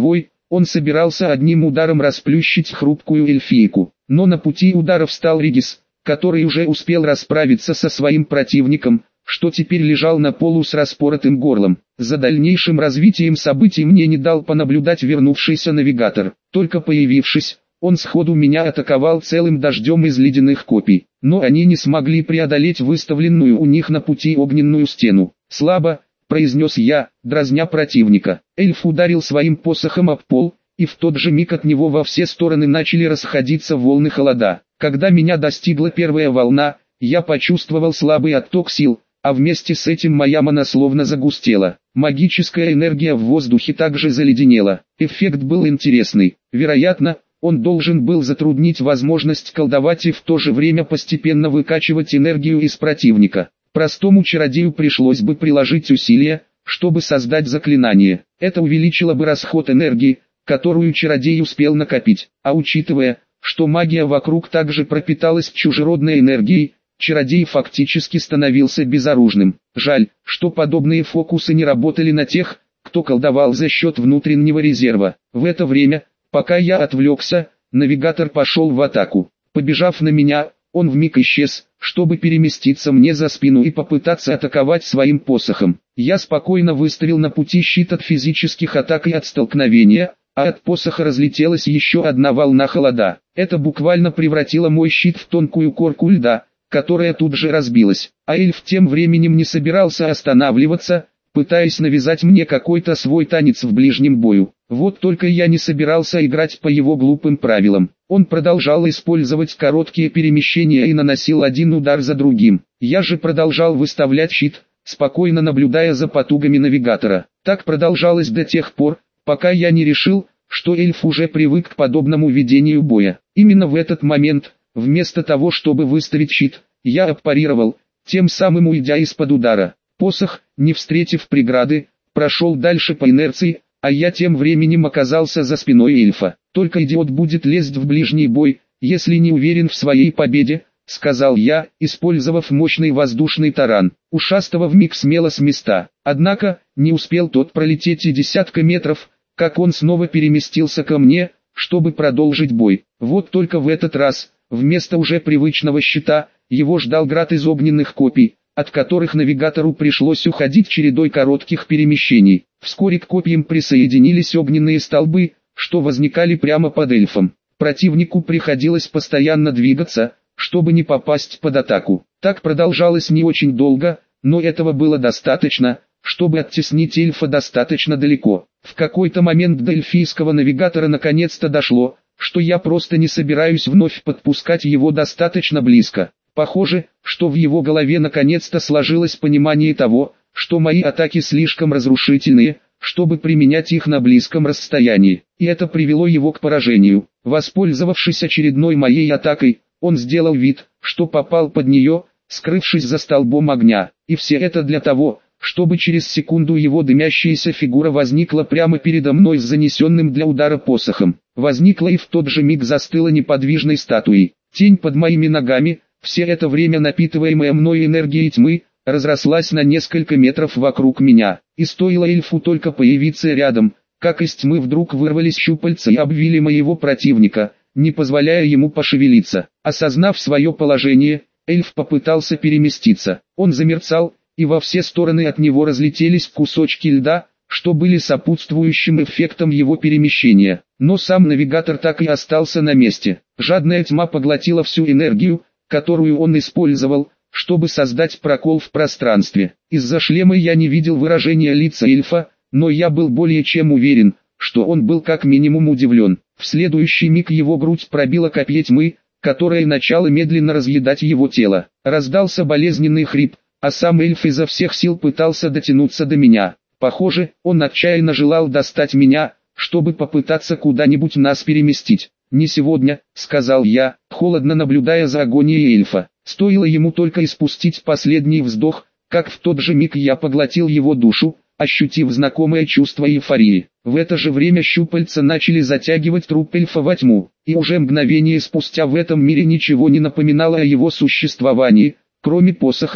Он собирался одним ударом расплющить хрупкую эльфийку. Но на пути удара встал Регис, который уже успел расправиться со своим противником, что теперь лежал на полу с распоротым горлом. За дальнейшим развитием событий мне не дал понаблюдать вернувшийся навигатор. Только появившись, он сходу меня атаковал целым дождем из ледяных копий. Но они не смогли преодолеть выставленную у них на пути огненную стену. «Слабо», — произнес я, дразня противника. Эльф ударил своим посохом об пол, и в тот же миг от него во все стороны начали расходиться волны холода. Когда меня достигла первая волна, я почувствовал слабый отток сил, а вместе с этим моя мана словно загустела. Магическая энергия в воздухе также заледенела. Эффект был интересный. Вероятно, он должен был затруднить возможность колдовать и в то же время постепенно выкачивать энергию из противника. Простому чародею пришлось бы приложить усилия, чтобы создать заклинание. Это увеличило бы расход энергии, которую чародей успел накопить. А учитывая, что магия вокруг также пропиталась чужеродной энергией, чародей фактически становился безоружным. Жаль, что подобные фокусы не работали на тех, кто колдовал за счет внутреннего резерва. В это время, пока я отвлекся, навигатор пошел в атаку. Побежав на меня, он вмиг исчез, чтобы переместиться мне за спину и попытаться атаковать своим посохом. Я спокойно выставил на пути щит от физических атак и от столкновения, а от посоха разлетелась еще одна волна холода. Это буквально превратило мой щит в тонкую корку льда, которая тут же разбилась. А эльф тем временем не собирался останавливаться, пытаясь навязать мне какой-то свой танец в ближнем бою. Вот только я не собирался играть по его глупым правилам. Он продолжал использовать короткие перемещения и наносил один удар за другим. Я же продолжал выставлять щит, спокойно наблюдая за потугами навигатора. Так продолжалось до тех пор, пока я не решил, что эльф уже привык к подобному ведению боя. Именно в этот момент, вместо того чтобы выставить щит, я отпарировал, тем самым уйдя из-под удара. Посох, не встретив преграды, прошел дальше по инерции, а я тем временем оказался за спиной эльфа. «Только идиот будет лезть в ближний бой, если не уверен в своей победе», — сказал я, использовав мощный воздушный таран. Ушастого вмиг смело с места. Однако, не успел тот пролететь и десятка метров, как он снова переместился ко мне, чтобы продолжить бой. Вот только в этот раз, вместо уже привычного щита, его ждал град из огненных копий, от которых навигатору пришлось уходить чередой коротких перемещений. Вскоре к копьям присоединились огненные столбы, что возникали прямо под эльфом. Противнику приходилось постоянно двигаться, чтобы не попасть под атаку. Так продолжалось не очень долго, но этого было достаточно, чтобы оттеснить эльфа достаточно далеко. В какой-то момент до эльфийского навигатора наконец-то дошло, что я просто не собираюсь вновь подпускать его достаточно близко. Похоже, что в его голове наконец-то сложилось понимание того, что мои атаки слишком разрушительные, чтобы применять их на близком расстоянии. И это привело его к поражению. Воспользовавшись очередной моей атакой, он сделал вид, что попал под нее, скрывшись за столбом огня. И все это для того, чтобы через секунду его дымящаяся фигура возникла прямо передо мной с занесенным для удара посохом. Возникла и в тот же миг застыла неподвижной статуей. Тень под моими ногами, все это время напитываемая мной энергией тьмы, разрослась на несколько метров вокруг меня. И стоило эльфу только появиться рядом, как из тьмы вдруг вырвались щупальца и обвили моего противника, не позволяя ему пошевелиться. Осознав свое положение, эльф попытался переместиться. Он замерцал, и во все стороны от него разлетелись кусочки льда, что были сопутствующим эффектом его перемещения. Но сам навигатор так и остался на месте. Жадная тьма поглотила всю энергию, которую он использовал, чтобы создать прокол в пространстве. Из-за шлема я не видел выражения лица эльфа, но я был более чем уверен, что он был как минимум удивлен. В следующий миг его грудь пробила копье тьмы, которое начало медленно разъедать его тело. Раздался болезненный хрип, а сам эльф изо всех сил пытался дотянуться до меня. Похоже, он отчаянно желал достать меня, чтобы попытаться куда-нибудь нас переместить. «Не сегодня», — сказал я, холодно наблюдая за агонией эльфа. Стоило ему только испустить последний вздох, как в тот же миг я поглотил его душу, ощутив знакомое чувство эйфории. В это же время щупальца начали затягивать труп эльфа во тьму, и уже мгновение спустя в этом мире ничего не напоминало о его существовании, кроме посоха,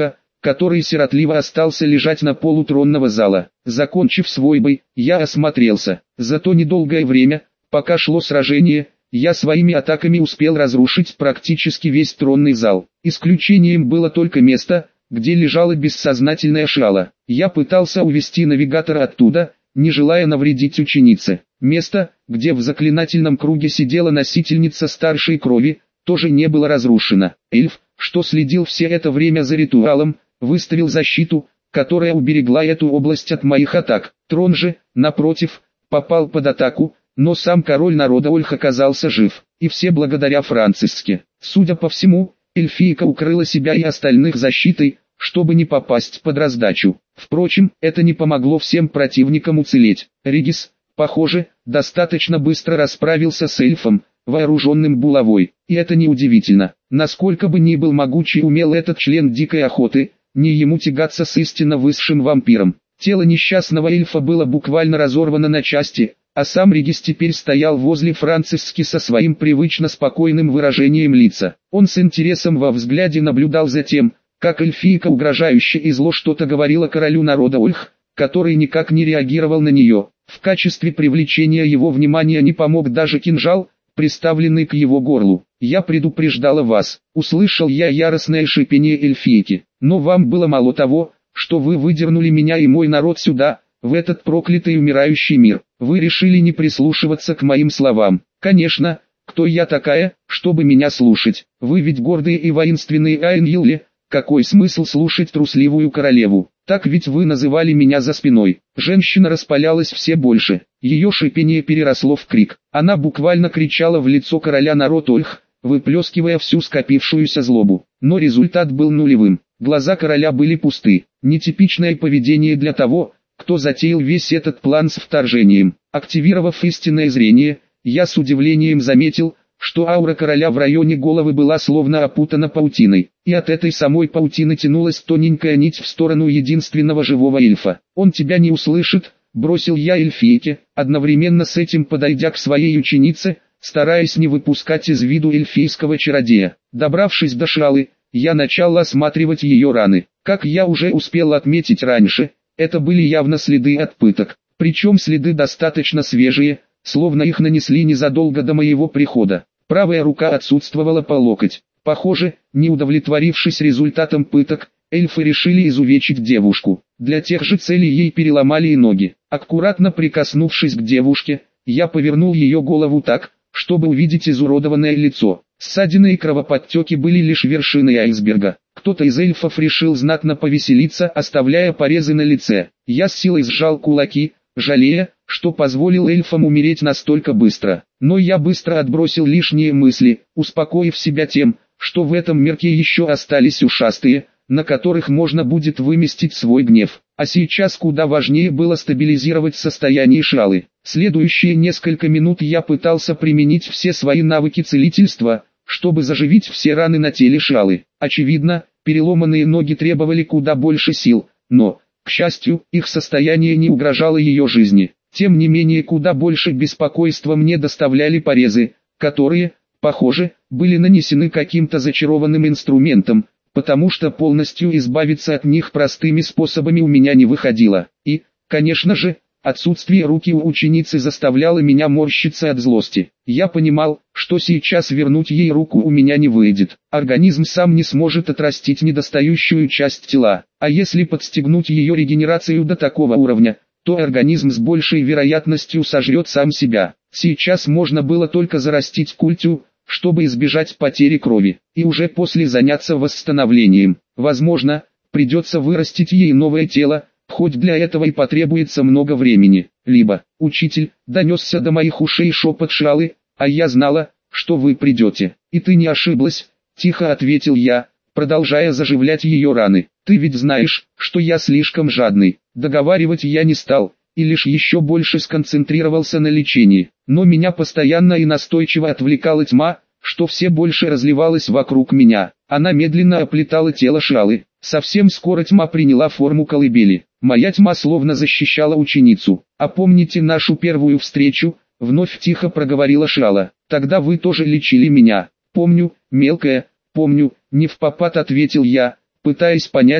который сиротливо остался лежать на полу тронного зала. Закончив свой бой, я осмотрелся. За то недолгое время, пока шло сражение, я своими атаками успел разрушить практически весь тронный зал. Исключением было только место, где лежала бессознательная Шиала. Я пытался увести навигатора оттуда, не желая навредить ученице. Место, где в заклинательном круге сидела носительница старшей крови, тоже не было разрушено. Эльф, что следил все это время за ритуалом, выставил защиту, которая уберегла эту область от моих атак. Трон же, напротив, попал под атаку, но сам король народа Ольх оказался жив, и все благодаря Франциске. Судя по всему, эльфийка укрыла себя и остальных защитой, чтобы не попасть под раздачу. Впрочем, это не помогло всем противникам уцелеть. Регис, похоже, достаточно быстро расправился с эльфом, вооруженным булавой. И это неудивительно. Насколько бы ни был могучий и умел этот член дикой охоты, не ему тягаться с истинно высшим вампиром. Тело несчастного эльфа было буквально разорвано на части, а сам Регис теперь стоял возле Франциски со своим привычно спокойным выражением лица. Он с интересом во взгляде наблюдал за тем, как эльфийка угрожающе и зло что-то говорила королю народа Ольх, который никак не реагировал на нее. В качестве привлечения его внимания не помог даже кинжал, приставленный к его горлу. «Я предупреждала вас», — услышал я яростное шипение эльфийки. «Но вам было мало того, что вы выдернули меня и мой народ сюда, в этот проклятый умирающий мир. Вы решили не прислушиваться к моим словам. Конечно, кто я такая, чтобы меня слушать? Вы ведь гордые и воинственные Айньюли. Какой смысл слушать трусливую королеву? Так ведь вы называли меня за спиной». Женщина распалялась все больше. Ее шипение переросло в крик. Она буквально кричала в лицо короля народ Ольх, выплескивая всю скопившуюся злобу. Но результат был нулевым. Глаза короля были пусты. Нетипичное поведение для того, кто затеял весь этот план с вторжением. Активировав истинное зрение, я с удивлением заметил, что аура короля в районе головы была словно опутана паутиной, и от этой самой паутины тянулась тоненькая нить в сторону единственного живого эльфа. «Он тебя не услышит», — бросил я эльфийке, одновременно с этим подойдя к своей ученице, стараясь не выпускать из виду эльфийского чародея. Добравшись до Шиалы, я начал осматривать ее раны. Как я уже успел отметить раньше, это были явно следы от пыток, причем следы достаточно свежие, словно их нанесли незадолго до моего прихода. Правая рука отсутствовала по локоть. Похоже, не удовлетворившись результатом пыток, эльфы решили изувечить девушку. Для тех же целей ей переломали и ноги. Аккуратно прикоснувшись к девушке, я повернул ее голову так, чтобы увидеть изуродованное лицо. Ссадины и кровоподтеки были лишь вершиной айсберга. Кто-то из эльфов решил знатно повеселиться, оставляя порезы на лице. Я с силой сжал кулаки, жалея, что позволил эльфам умереть настолько быстро. Но я быстро отбросил лишние мысли, успокоив себя тем, что в этом мирке еще остались ушастые, на которых можно будет выместить свой гнев. А сейчас куда важнее было стабилизировать состояние Шиалы. Следующие несколько минут я пытался применить все свои навыки целительства, чтобы заживить все раны на теле Шиалы. Очевидно, переломанные ноги требовали куда больше сил, но, к счастью, их состояние не угрожало ее жизни. Тем не менее, куда больше беспокойства мне доставляли порезы, которые, похоже, были нанесены каким-то зачарованным инструментом, потому что полностью избавиться от них простыми способами у меня не выходило. И, конечно же, отсутствие руки у ученицы заставляло меня морщиться от злости. Я понимал, что сейчас вернуть ей руку у меня не выйдет. Организм сам не сможет отрастить недостающую часть тела. А если подстегнуть ее регенерацию до такого уровня, то организм с большей вероятностью сожрет сам себя. Сейчас можно было только зарастить культю, чтобы избежать потери крови, и уже после заняться восстановлением. Возможно, придется вырастить ей новое тело, хоть для этого и потребуется много времени. Либо, учитель, донесся до моих ушей шепот Шиалы, а я знала, что вы придете. И ты не ошиблась, тихо ответил я, продолжая заживлять ее раны. Ты ведь знаешь, что я слишком жадный. Договаривать я не стал, и лишь еще больше сконцентрировался на лечении. Но меня постоянно и настойчиво отвлекала тьма, что все больше разливалась вокруг меня. Она медленно оплетала тело Шиалы. Совсем скоро тьма приняла форму колыбели. Моя тьма словно защищала ученицу. «А помните нашу первую встречу?» — вновь тихо проговорила Шиала. «Тогда вы тоже лечили меня». «Помню, мелкая, помню», — невпопад ответил я, пытаясь понять,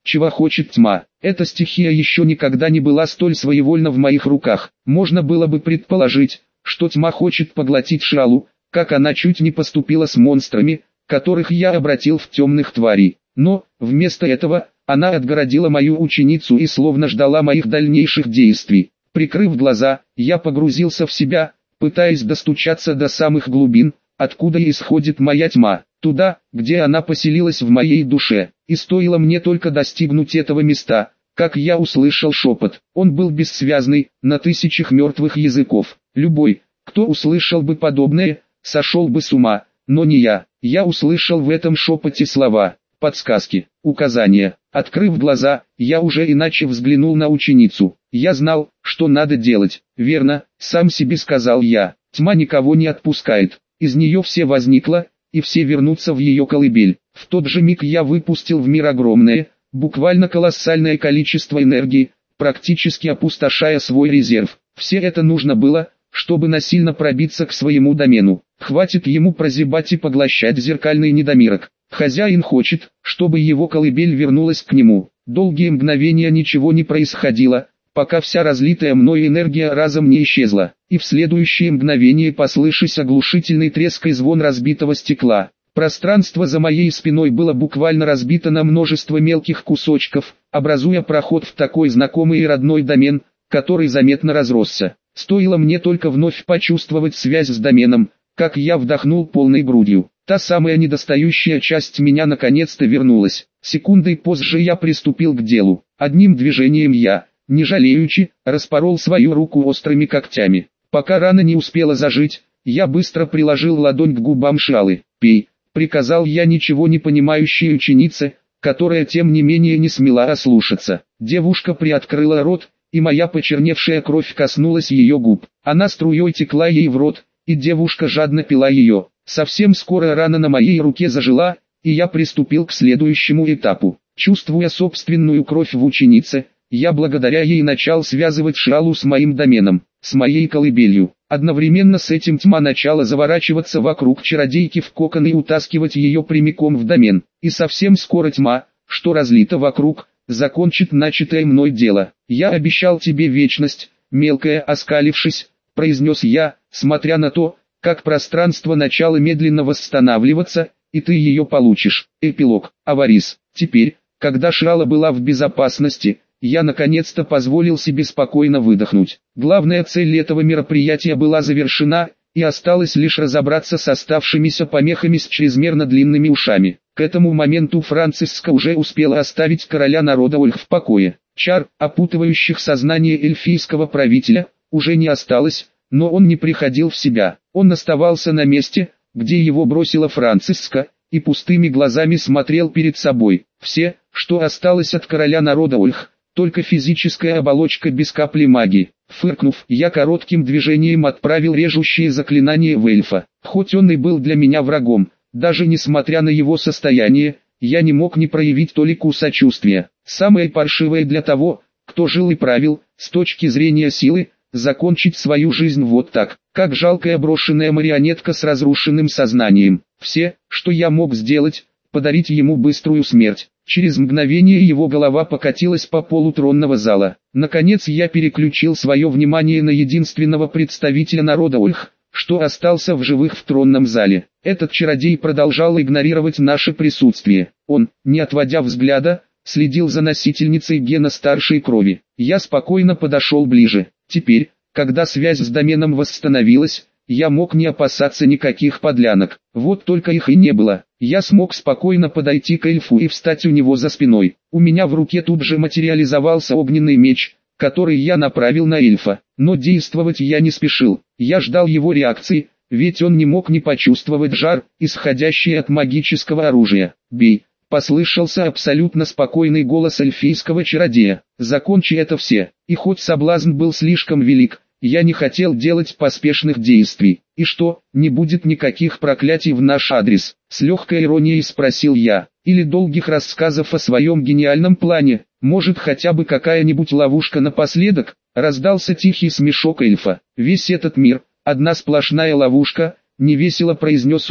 чего хочет тьма. Эта стихия еще никогда не была столь своевольна в моих руках. Можно было бы предположить, что тьма хочет поглотить Шиалу, как она чуть не поступила с монстрами, которых я обратил в темных тварей. Но, вместо этого, она отгородила мою ученицу и словно ждала моих дальнейших действий. Прикрыв глаза, я погрузился в себя, пытаясь достучаться до самых глубин, откуда исходит моя тьма, туда, где она поселилась в моей душе. И стоило мне только достигнуть этого места, как я услышал шепот. Он был бессвязный, на тысячах мертвых языков. Любой, кто услышал бы подобное, сошел бы с ума, но не я. Я услышал в этом шепоте слова, подсказки, указания. Открыв глаза, я уже иначе взглянул на ученицу. Я знал, что надо делать. Верно, сам себе сказал я. Тьма никого не отпускает. Из нее все возникло, и все вернутся в ее колыбель. В тот же миг я выпустил в мир огромное, буквально колоссальное количество энергии, практически опустошая свой резерв. Все это нужно было, чтобы насильно пробиться к своему домену. Хватит ему прозябать и поглощать зеркальный недомирок. Хозяин хочет, чтобы его колыбель вернулась к нему. Долгие мгновения ничего не происходило, пока вся разлитая мной энергия разом не исчезла, и в следующее мгновение послышался оглушительный треск и звон разбитого стекла. Пространство за моей спиной было буквально разбито на множество мелких кусочков, образуя проход в такой знакомый и родной домен, который заметно разросся. Стоило мне только вновь почувствовать связь с доменом, как я вдохнул полной грудью. Та самая недостающая часть меня наконец-то вернулась. Секундой позже я приступил к делу. Одним движением я, не жалеючи, распорол свою руку острыми когтями. Пока рана не успела зажить, я быстро приложил ладонь к губам Шиалы. «Пей», — приказал я ничего не понимающей ученице, которая тем не менее не смела ослушаться. Девушка приоткрыла рот, и моя почерневшая кровь коснулась ее губ. Она струей текла ей в рот, и девушка жадно пила ее. Совсем скоро рана на моей руке зажила, и я приступил к следующему этапу. Чувствуя собственную кровь в ученице, я благодаря ей начал связывать Шиалу с моим доменом, с моей колыбелью. Одновременно с этим тьма начала заворачиваться вокруг чародейки в кокон и утаскивать ее прямиком в домен. И совсем скоро тьма, что разлита вокруг, закончит начатое мной дело. «Я обещал тебе вечность, мелкая, оскалившись», — произнес я, смотря на то, как пространство начало медленно восстанавливаться, и ты ее получишь. Эпилог. Аварис. Теперь, когда Шиала была в безопасности, я наконец-то позволил себе спокойно выдохнуть. Главная цель этого мероприятия была завершена, и осталось лишь разобраться с оставшимися помехами с чрезмерно длинными ушами. К этому моменту Франциска уже успела оставить короля народа Ольх в покое. Чар, опутывающих сознание эльфийского правителя, уже не осталось, но он не приходил в себя. Он оставался на месте, где его бросила Франциска, и пустыми глазами смотрел перед собой. Все, что осталось от короля народа Ольх, только физическая оболочка без капли магии. Фыркнув, я коротким движением отправил режущее заклинание в эльфа. Хоть он и был для меня врагом, даже несмотря на его состояние, я не мог не проявить толику сочувствия. Самое паршивое для того, кто жил и правил, с точки зрения силы, закончить свою жизнь вот так, как жалкая брошенная марионетка с разрушенным сознанием. Все, что я мог сделать, подарить ему быструю смерть. Через мгновение его голова покатилась по полу тронного зала. Наконец я переключил свое внимание на единственного представителя народа Ольх, что остался в живых в тронном зале. Этот чародей продолжал игнорировать наше присутствие. Он, не отводя взгляда, следил за носительницей гена старшей крови. Я спокойно подошел ближе. Теперь, когда связь с доменом восстановилась, я мог не опасаться никаких подлянок. Вот только их и не было. Я смог спокойно подойти к эльфу и встать у него за спиной. У меня в руке тут же материализовался огненный меч, который я направил на эльфа. Но действовать я не спешил. Я ждал его реакции, ведь он не мог не почувствовать жар, исходящий от магического оружия. «Бей!» — послышался абсолютно спокойный голос эльфийского чародея. «Закончи это все». И хоть соблазн был слишком велик, я не хотел делать поспешных действий. «И что, не будет никаких проклятий в наш адрес?» — с легкой иронией спросил я. «Или долгих рассказов о своем гениальном плане? Может, хотя бы какая-нибудь ловушка напоследок?» — раздался тихий смешок эльфа. «Весь этот мир — одна сплошная ловушка», — невесело произнес он,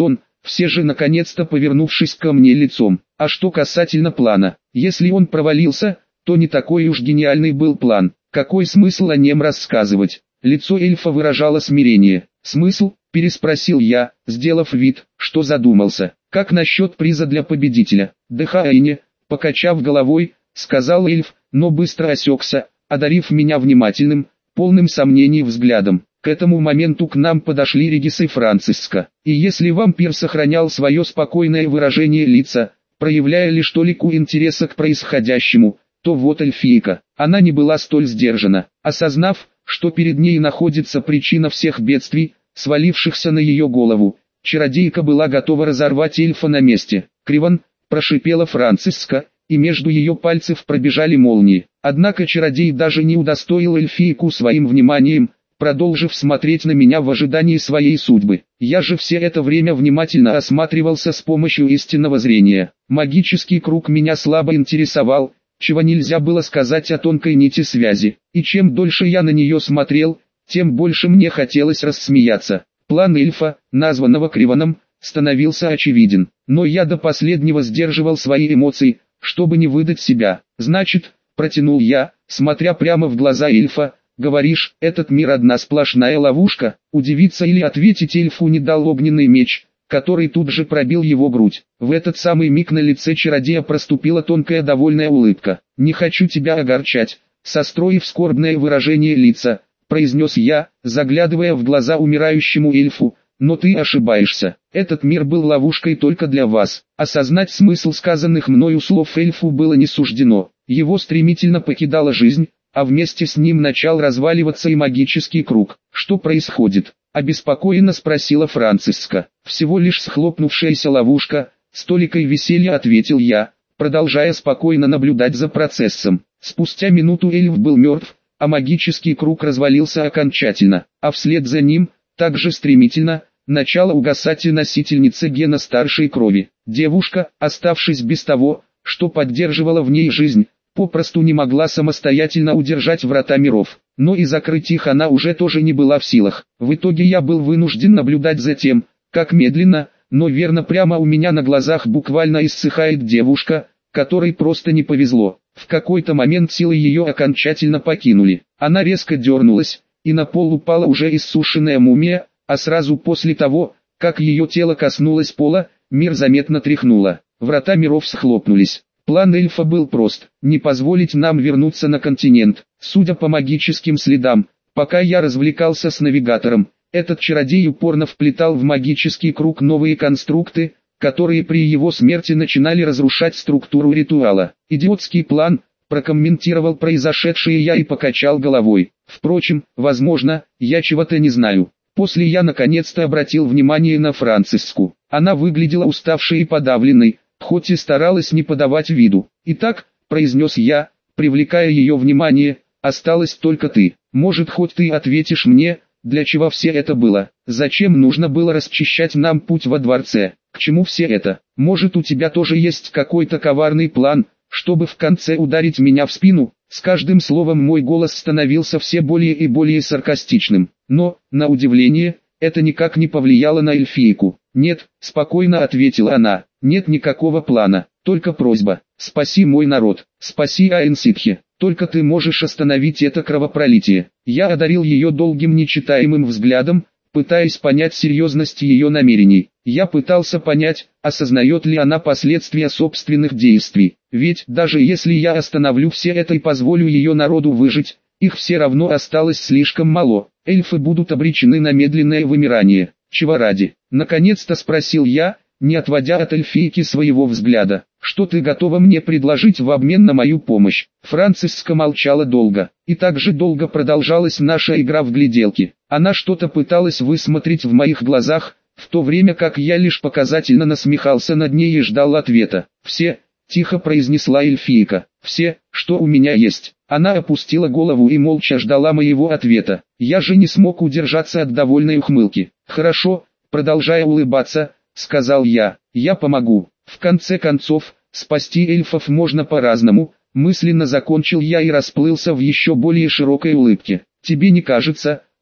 все же наконец-то повернувшись ко мне лицом. А что касательно плана, если он провалился, то не такой уж гениальный был план. Какой смысл о нем рассказывать? Лицо эльфа выражало смирение. «Смысл?» – переспросил я, сделав вид, что задумался. «Как насчет приза для победителя?» «Дыхаэне», покачав головой, сказал эльф, но быстро осекся, одарив меня внимательным, полным сомнений взглядом. К этому моменту к нам подошли Регис и Франциско. И если вампир сохранял свое спокойное выражение лица, проявляя лишь толику интереса к происходящему, то вот эльфийка, она не была столь сдержана. Осознав, что перед ней находится причина всех бедствий, свалившихся на ее голову, чародейка была готова разорвать эльфа на месте. «Криван», прошипела Франциска, и между ее пальцев пробежали молнии. Однако чародей даже не удостоил эльфийку своим вниманием, продолжив смотреть на меня в ожидании своей судьбы. Я же все это время внимательно осматривался с помощью истинного зрения. Магический круг меня слабо интересовал, чего нельзя было сказать о тонкой нити связи. И чем дольше я на нее смотрел, тем больше мне хотелось рассмеяться. План эльфа, названного Криваном, становился очевиден. Но я до последнего сдерживал свои эмоции, чтобы не выдать себя. «Значит», — протянул я, смотря прямо в глаза эльфа, «говоришь, этот мир одна сплошная ловушка?» Удивиться или ответить эльфу не дал огненный меч, который тут же пробил его грудь. В этот самый миг на лице чародея проступила тонкая довольная улыбка. «Не хочу тебя огорчать», — состроив скорбное выражение лица, произнес я, заглядывая в глаза умирающему эльфу, «но ты ошибаешься. Этот мир был ловушкой только для вас». Осознать смысл сказанных мною слов эльфу было не суждено. Его стремительно покидала жизнь, а вместе с ним начал разваливаться и магический круг. «Что происходит?» — обеспокоенно спросила Франциска. «Всего лишь схлопнувшаяся ловушка», — с толикой веселья ответил я, продолжая спокойно наблюдать за процессом. Спустя минуту эльф был мертв, а магический круг развалился окончательно, а вслед за ним, также стремительно, начала угасать и носительница гена старшей крови. Девушка, оставшись без того, что поддерживала в ней жизнь, попросту не могла самостоятельно удержать врата миров, но и закрыть их она уже тоже не была в силах. В итоге я был вынужден наблюдать за тем, как медленно, но верно прямо у меня на глазах буквально иссыхает девушка, которой просто не повезло. В какой-то момент силы ее окончательно покинули. Она резко дернулась, и на пол упала уже иссушенная мумия, а сразу после того, как ее тело коснулось пола, мир заметно тряхнуло. Врата миров схлопнулись. План эльфа был прост – не позволить нам вернуться на континент. Судя по магическим следам, пока я развлекался с навигатором, этот чародей упорно вплетал в магический круг новые конструкты, которые при его смерти начинали разрушать структуру ритуала. «Идиотский план», прокомментировал произошедшее я и покачал головой. Впрочем, возможно, я чего-то не знаю. После я наконец-то обратил внимание на Франциску. Она выглядела уставшей и подавленной, хоть и старалась не подавать виду. «Итак», произнес я, привлекая ее внимание, «осталась только ты. Может, хоть ты ответишь мне, для чего все это было? Зачем нужно было расчищать нам путь во дворце? К чему все это? Может, у тебя тоже есть какой-то коварный план, чтобы в конце ударить меня в спину?» С каждым словом мой голос становился все более и более саркастичным. Но, на удивление, это никак не повлияло на эльфийку. «Нет», — спокойно ответила она, — «нет никакого плана, только просьба. Спаси мой народ, спаси Аэн-Ситхи, только ты можешь остановить это кровопролитие». Я одарил ее долгим нечитаемым взглядом, пытаясь понять серьезность ее намерений. Я пытался понять, осознает ли она последствия собственных действий. Ведь даже если я остановлю все это и позволю ее народу выжить, их все равно осталось слишком мало. Эльфы будут обречены на медленное вымирание. Чего ради? Наконец-то спросил я, не отводя от эльфийки своего взгляда. «Что ты готова мне предложить в обмен на мою помощь?» Франциска молчала долго, и так же долго продолжалась наша игра в гляделки. Она что-то пыталась высмотреть в моих глазах, в то время как я лишь показательно насмехался над ней и ждал ответа. «Все», — тихо произнесла эльфийка, — «все, что у меня есть». Она опустила голову и молча ждала моего ответа. Я же не смог удержаться от довольной ухмылки. «Хорошо», — продолжая улыбаться, сказал я, — «я помогу». В конце концов, спасти эльфов можно по-разному, мысленно закончил я и расплылся в еще более широкой улыбке. «Тебе не кажется,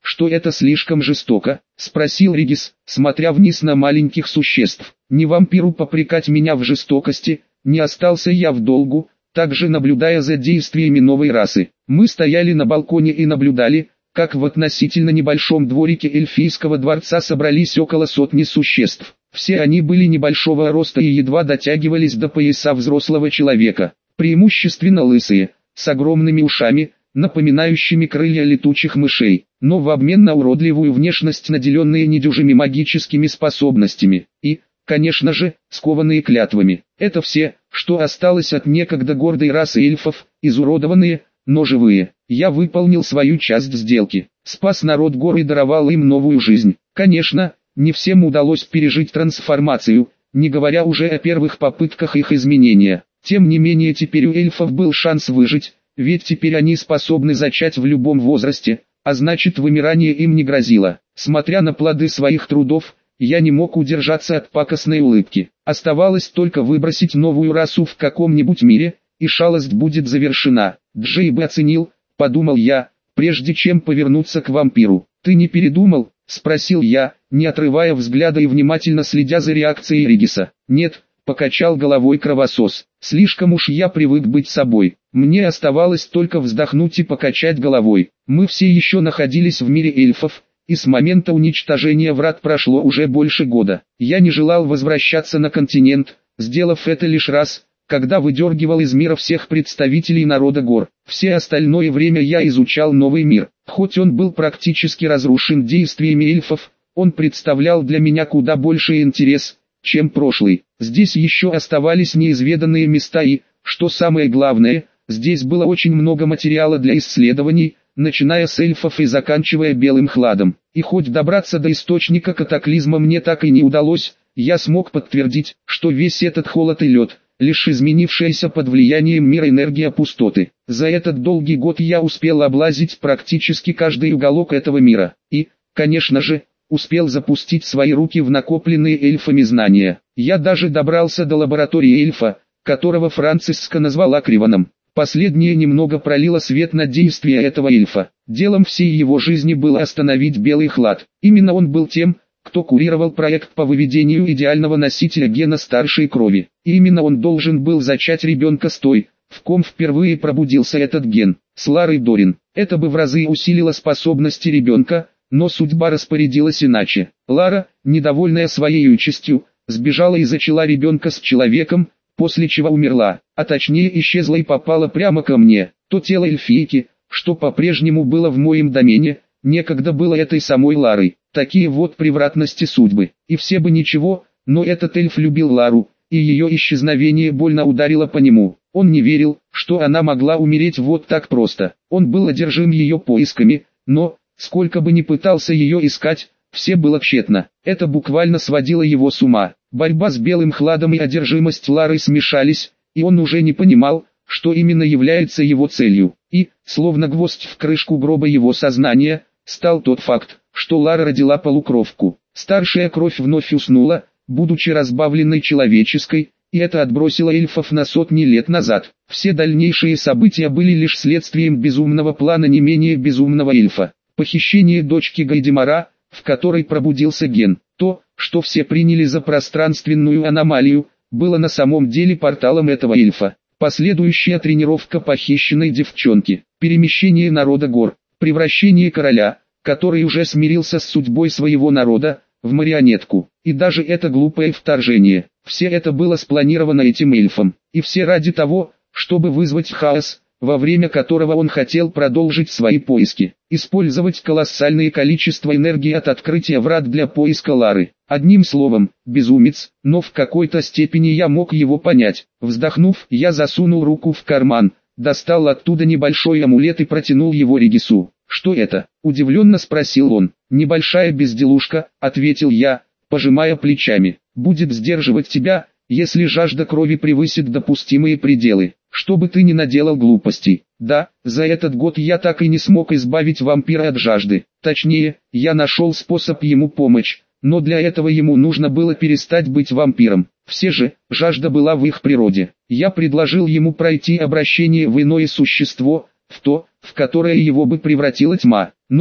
что это слишком жестоко?» — спросил Регис, смотря вниз на маленьких существ. «Не вампиру попрекать меня в жестокости, не остался я в долгу», также наблюдая за действиями новой расы. Мы стояли на балконе и наблюдали, как в относительно небольшом дворике эльфийского дворца собрались около сотни существ. Все они были небольшого роста и едва дотягивались до пояса взрослого человека, преимущественно лысые, с огромными ушами, напоминающими крылья летучих мышей, но в обмен на уродливую внешность наделенные недюжими магическими способностями, и, конечно же, скованные клятвами. Это все, что осталось от некогда гордой расы эльфов, изуродованные, но живые. Я выполнил свою часть сделки, спас народ гор и даровал им новую жизнь. Конечно, не всем удалось пережить трансформацию, не говоря уже о первых попытках их изменения. Тем не менее теперь у эльфов был шанс выжить, ведь теперь они способны зачать в любом возрасте, а значит вымирание им не грозило. Смотря на плоды своих трудов, я не мог удержаться от пакостной улыбки. Оставалось только выбросить новую расу в каком-нибудь мире, и шалость будет завершена. Джей бы оценил, подумал я, прежде чем повернуться к вампиру. «Ты не передумал?» — спросил я, не отрывая взгляда и внимательно следя за реакцией Региса. «Нет», — покачал головой кровосос, — «слишком уж я привык быть собой». Мне оставалось только вздохнуть и покачать головой. Мы все еще находились в мире эльфов, и с момента уничтожения врат прошло уже больше года. Я не желал возвращаться на континент, сделав это лишь раз, когда выдергивал из мира всех представителей народа гор. Все остальное время я изучал новый мир. Хоть он был практически разрушен действиями эльфов, он представлял для меня куда больше интерес, чем прошлый. Здесь еще оставались неизведанные места и, что самое главное, здесь было очень много материала для исследований, начиная с эльфов и заканчивая белым хладом. И хоть добраться до источника катаклизма мне так и не удалось, я смог подтвердить, что весь этот холод и лед — лишь изменившаяся под влиянием мира энергия пустоты. За этот долгий год я успел облазить практически каждый уголок этого мира. И, конечно же, успел запустить свои руки в накопленные эльфами знания. Я даже добрался до лаборатории эльфа, которого Франциска назвала Криваном. Последнее немного пролило свет на действия этого эльфа. Делом всей его жизни было остановить белый хлад. Именно он был тем, кто курировал проект по выведению идеального носителя гена старшей крови. И именно он должен был зачать ребенка с той, в ком впервые пробудился этот ген, с Ларой Дорин. Это бы в разы усилило способности ребенка, но судьба распорядилась иначе. Лара, недовольная своей участью, сбежала и зачала ребенка с человеком, после чего умерла, а точнее исчезла и попала прямо ко мне. То тело эльфийки, что по-прежнему было в моем домене, некогда было этой самой Ларой. Такие вот превратности судьбы. И все бы ничего, но этот эльф любил Лару, и ее исчезновение больно ударило по нему. Он не верил, что она могла умереть вот так просто. Он был одержим ее поисками, но, сколько бы ни пытался ее искать, все было тщетно. Это буквально сводило его с ума. Борьба с белым хладом и одержимость Ларой смешались, и он уже не понимал, что именно является его целью. И, словно гвоздь в крышку гроба его сознания, стал тот факт, что Лара родила полукровку. Старшая кровь вновь уснула, будучи разбавленной человеческой, и это отбросило эльфов на сотни лет назад. Все дальнейшие события были лишь следствием безумного плана не менее безумного эльфа. Похищение дочки Гайдемара, в которой пробудился ген. То, что все приняли за пространственную аномалию, было на самом деле порталом этого эльфа. Последующая тренировка похищенной девчонки, перемещение народа гор, превращение короля, который уже смирился с судьбой своего народа, в марионетку. И даже это глупое вторжение. Все это было спланировано этим эльфом. И все ради того, чтобы вызвать хаос, во время которого он хотел продолжить свои поиски. Использовать колоссальное количество энергии от открытия врат для поиска Лары. Одним словом, безумец, но в какой-то степени я мог его понять. Вздохнув, я засунул руку в карман, достал оттуда небольшой амулет и протянул его Регису. «Что это?» – удивленно спросил он. «Небольшая безделушка», – ответил я, пожимая плечами. «Будет сдерживать тебя, если жажда крови превысит допустимые пределы, чтобы ты не наделал глупостей. Да, за этот год я так и не смог избавить вампира от жажды. Точнее, я нашел способ ему помочь, но для этого ему нужно было перестать быть вампиром. Все же, жажда была в их природе. Я предложил ему пройти обращение в иное существо, в то, в которое его бы превратила тьма. Но,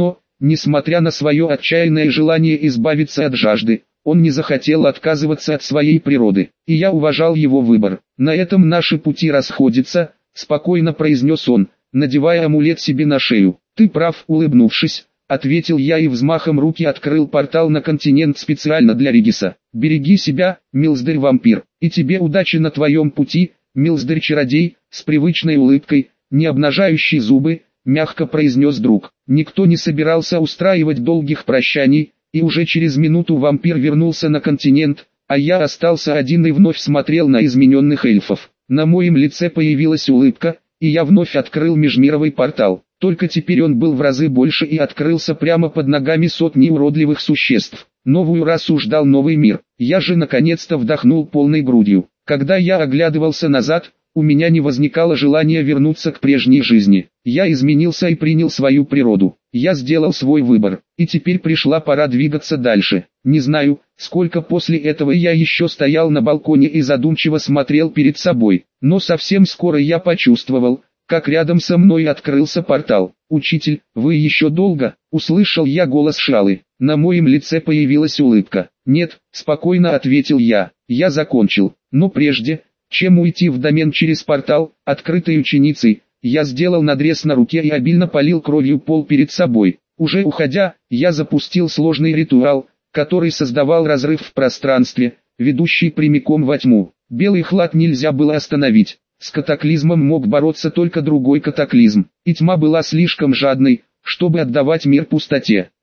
Несмотря на свое отчаянное желание избавиться от жажды, он не захотел отказываться от своей природы, и я уважал его выбор. На этом наши пути расходятся, спокойно произнес он, надевая амулет себе на шею. Ты прав, улыбнувшись, ответил я и взмахом руки открыл портал на континент специально для Региса. Береги себя, Милздарь-вампир, и тебе удачи на твоем пути, Милздарь-чародей, с привычной улыбкой, не обнажающей зубы, мягко произнес друг. Никто не собирался устраивать долгих прощаний, и уже через минуту вампир вернулся на континент, а я остался один и вновь смотрел на измененных эльфов. На моем лице появилась улыбка, и я вновь открыл межмировый портал. Только теперь он был в разы больше и открылся прямо под ногами сотни уродливых существ. Новую расу ждал новый мир. Я же наконец-то вдохнул полной грудью. Когда я оглядывался назад, у меня не возникало желания вернуться к прежней жизни. Я изменился и принял свою природу. Я сделал свой выбор, и теперь пришла пора двигаться дальше. Не знаю, сколько после этого я еще стоял на балконе и задумчиво смотрел перед собой, но совсем скоро я почувствовал, как рядом со мной открылся портал. «Учитель, вы еще долго?» — услышал я голос Шалы. На моем лице появилась улыбка. «Нет», — спокойно ответил я, — «я закончил, но прежде, чем уйти в домен через портал, открытый ученицей, я сделал надрез на руке и обильно полил кровью пол перед собой. Уже уходя, я запустил сложный ритуал, который создавал разрыв в пространстве, ведущий прямиком во тьму. Белый хлад нельзя было остановить. С катаклизмом мог бороться только другой катаклизм, и тьма была слишком жадной, чтобы отдавать мир пустоте.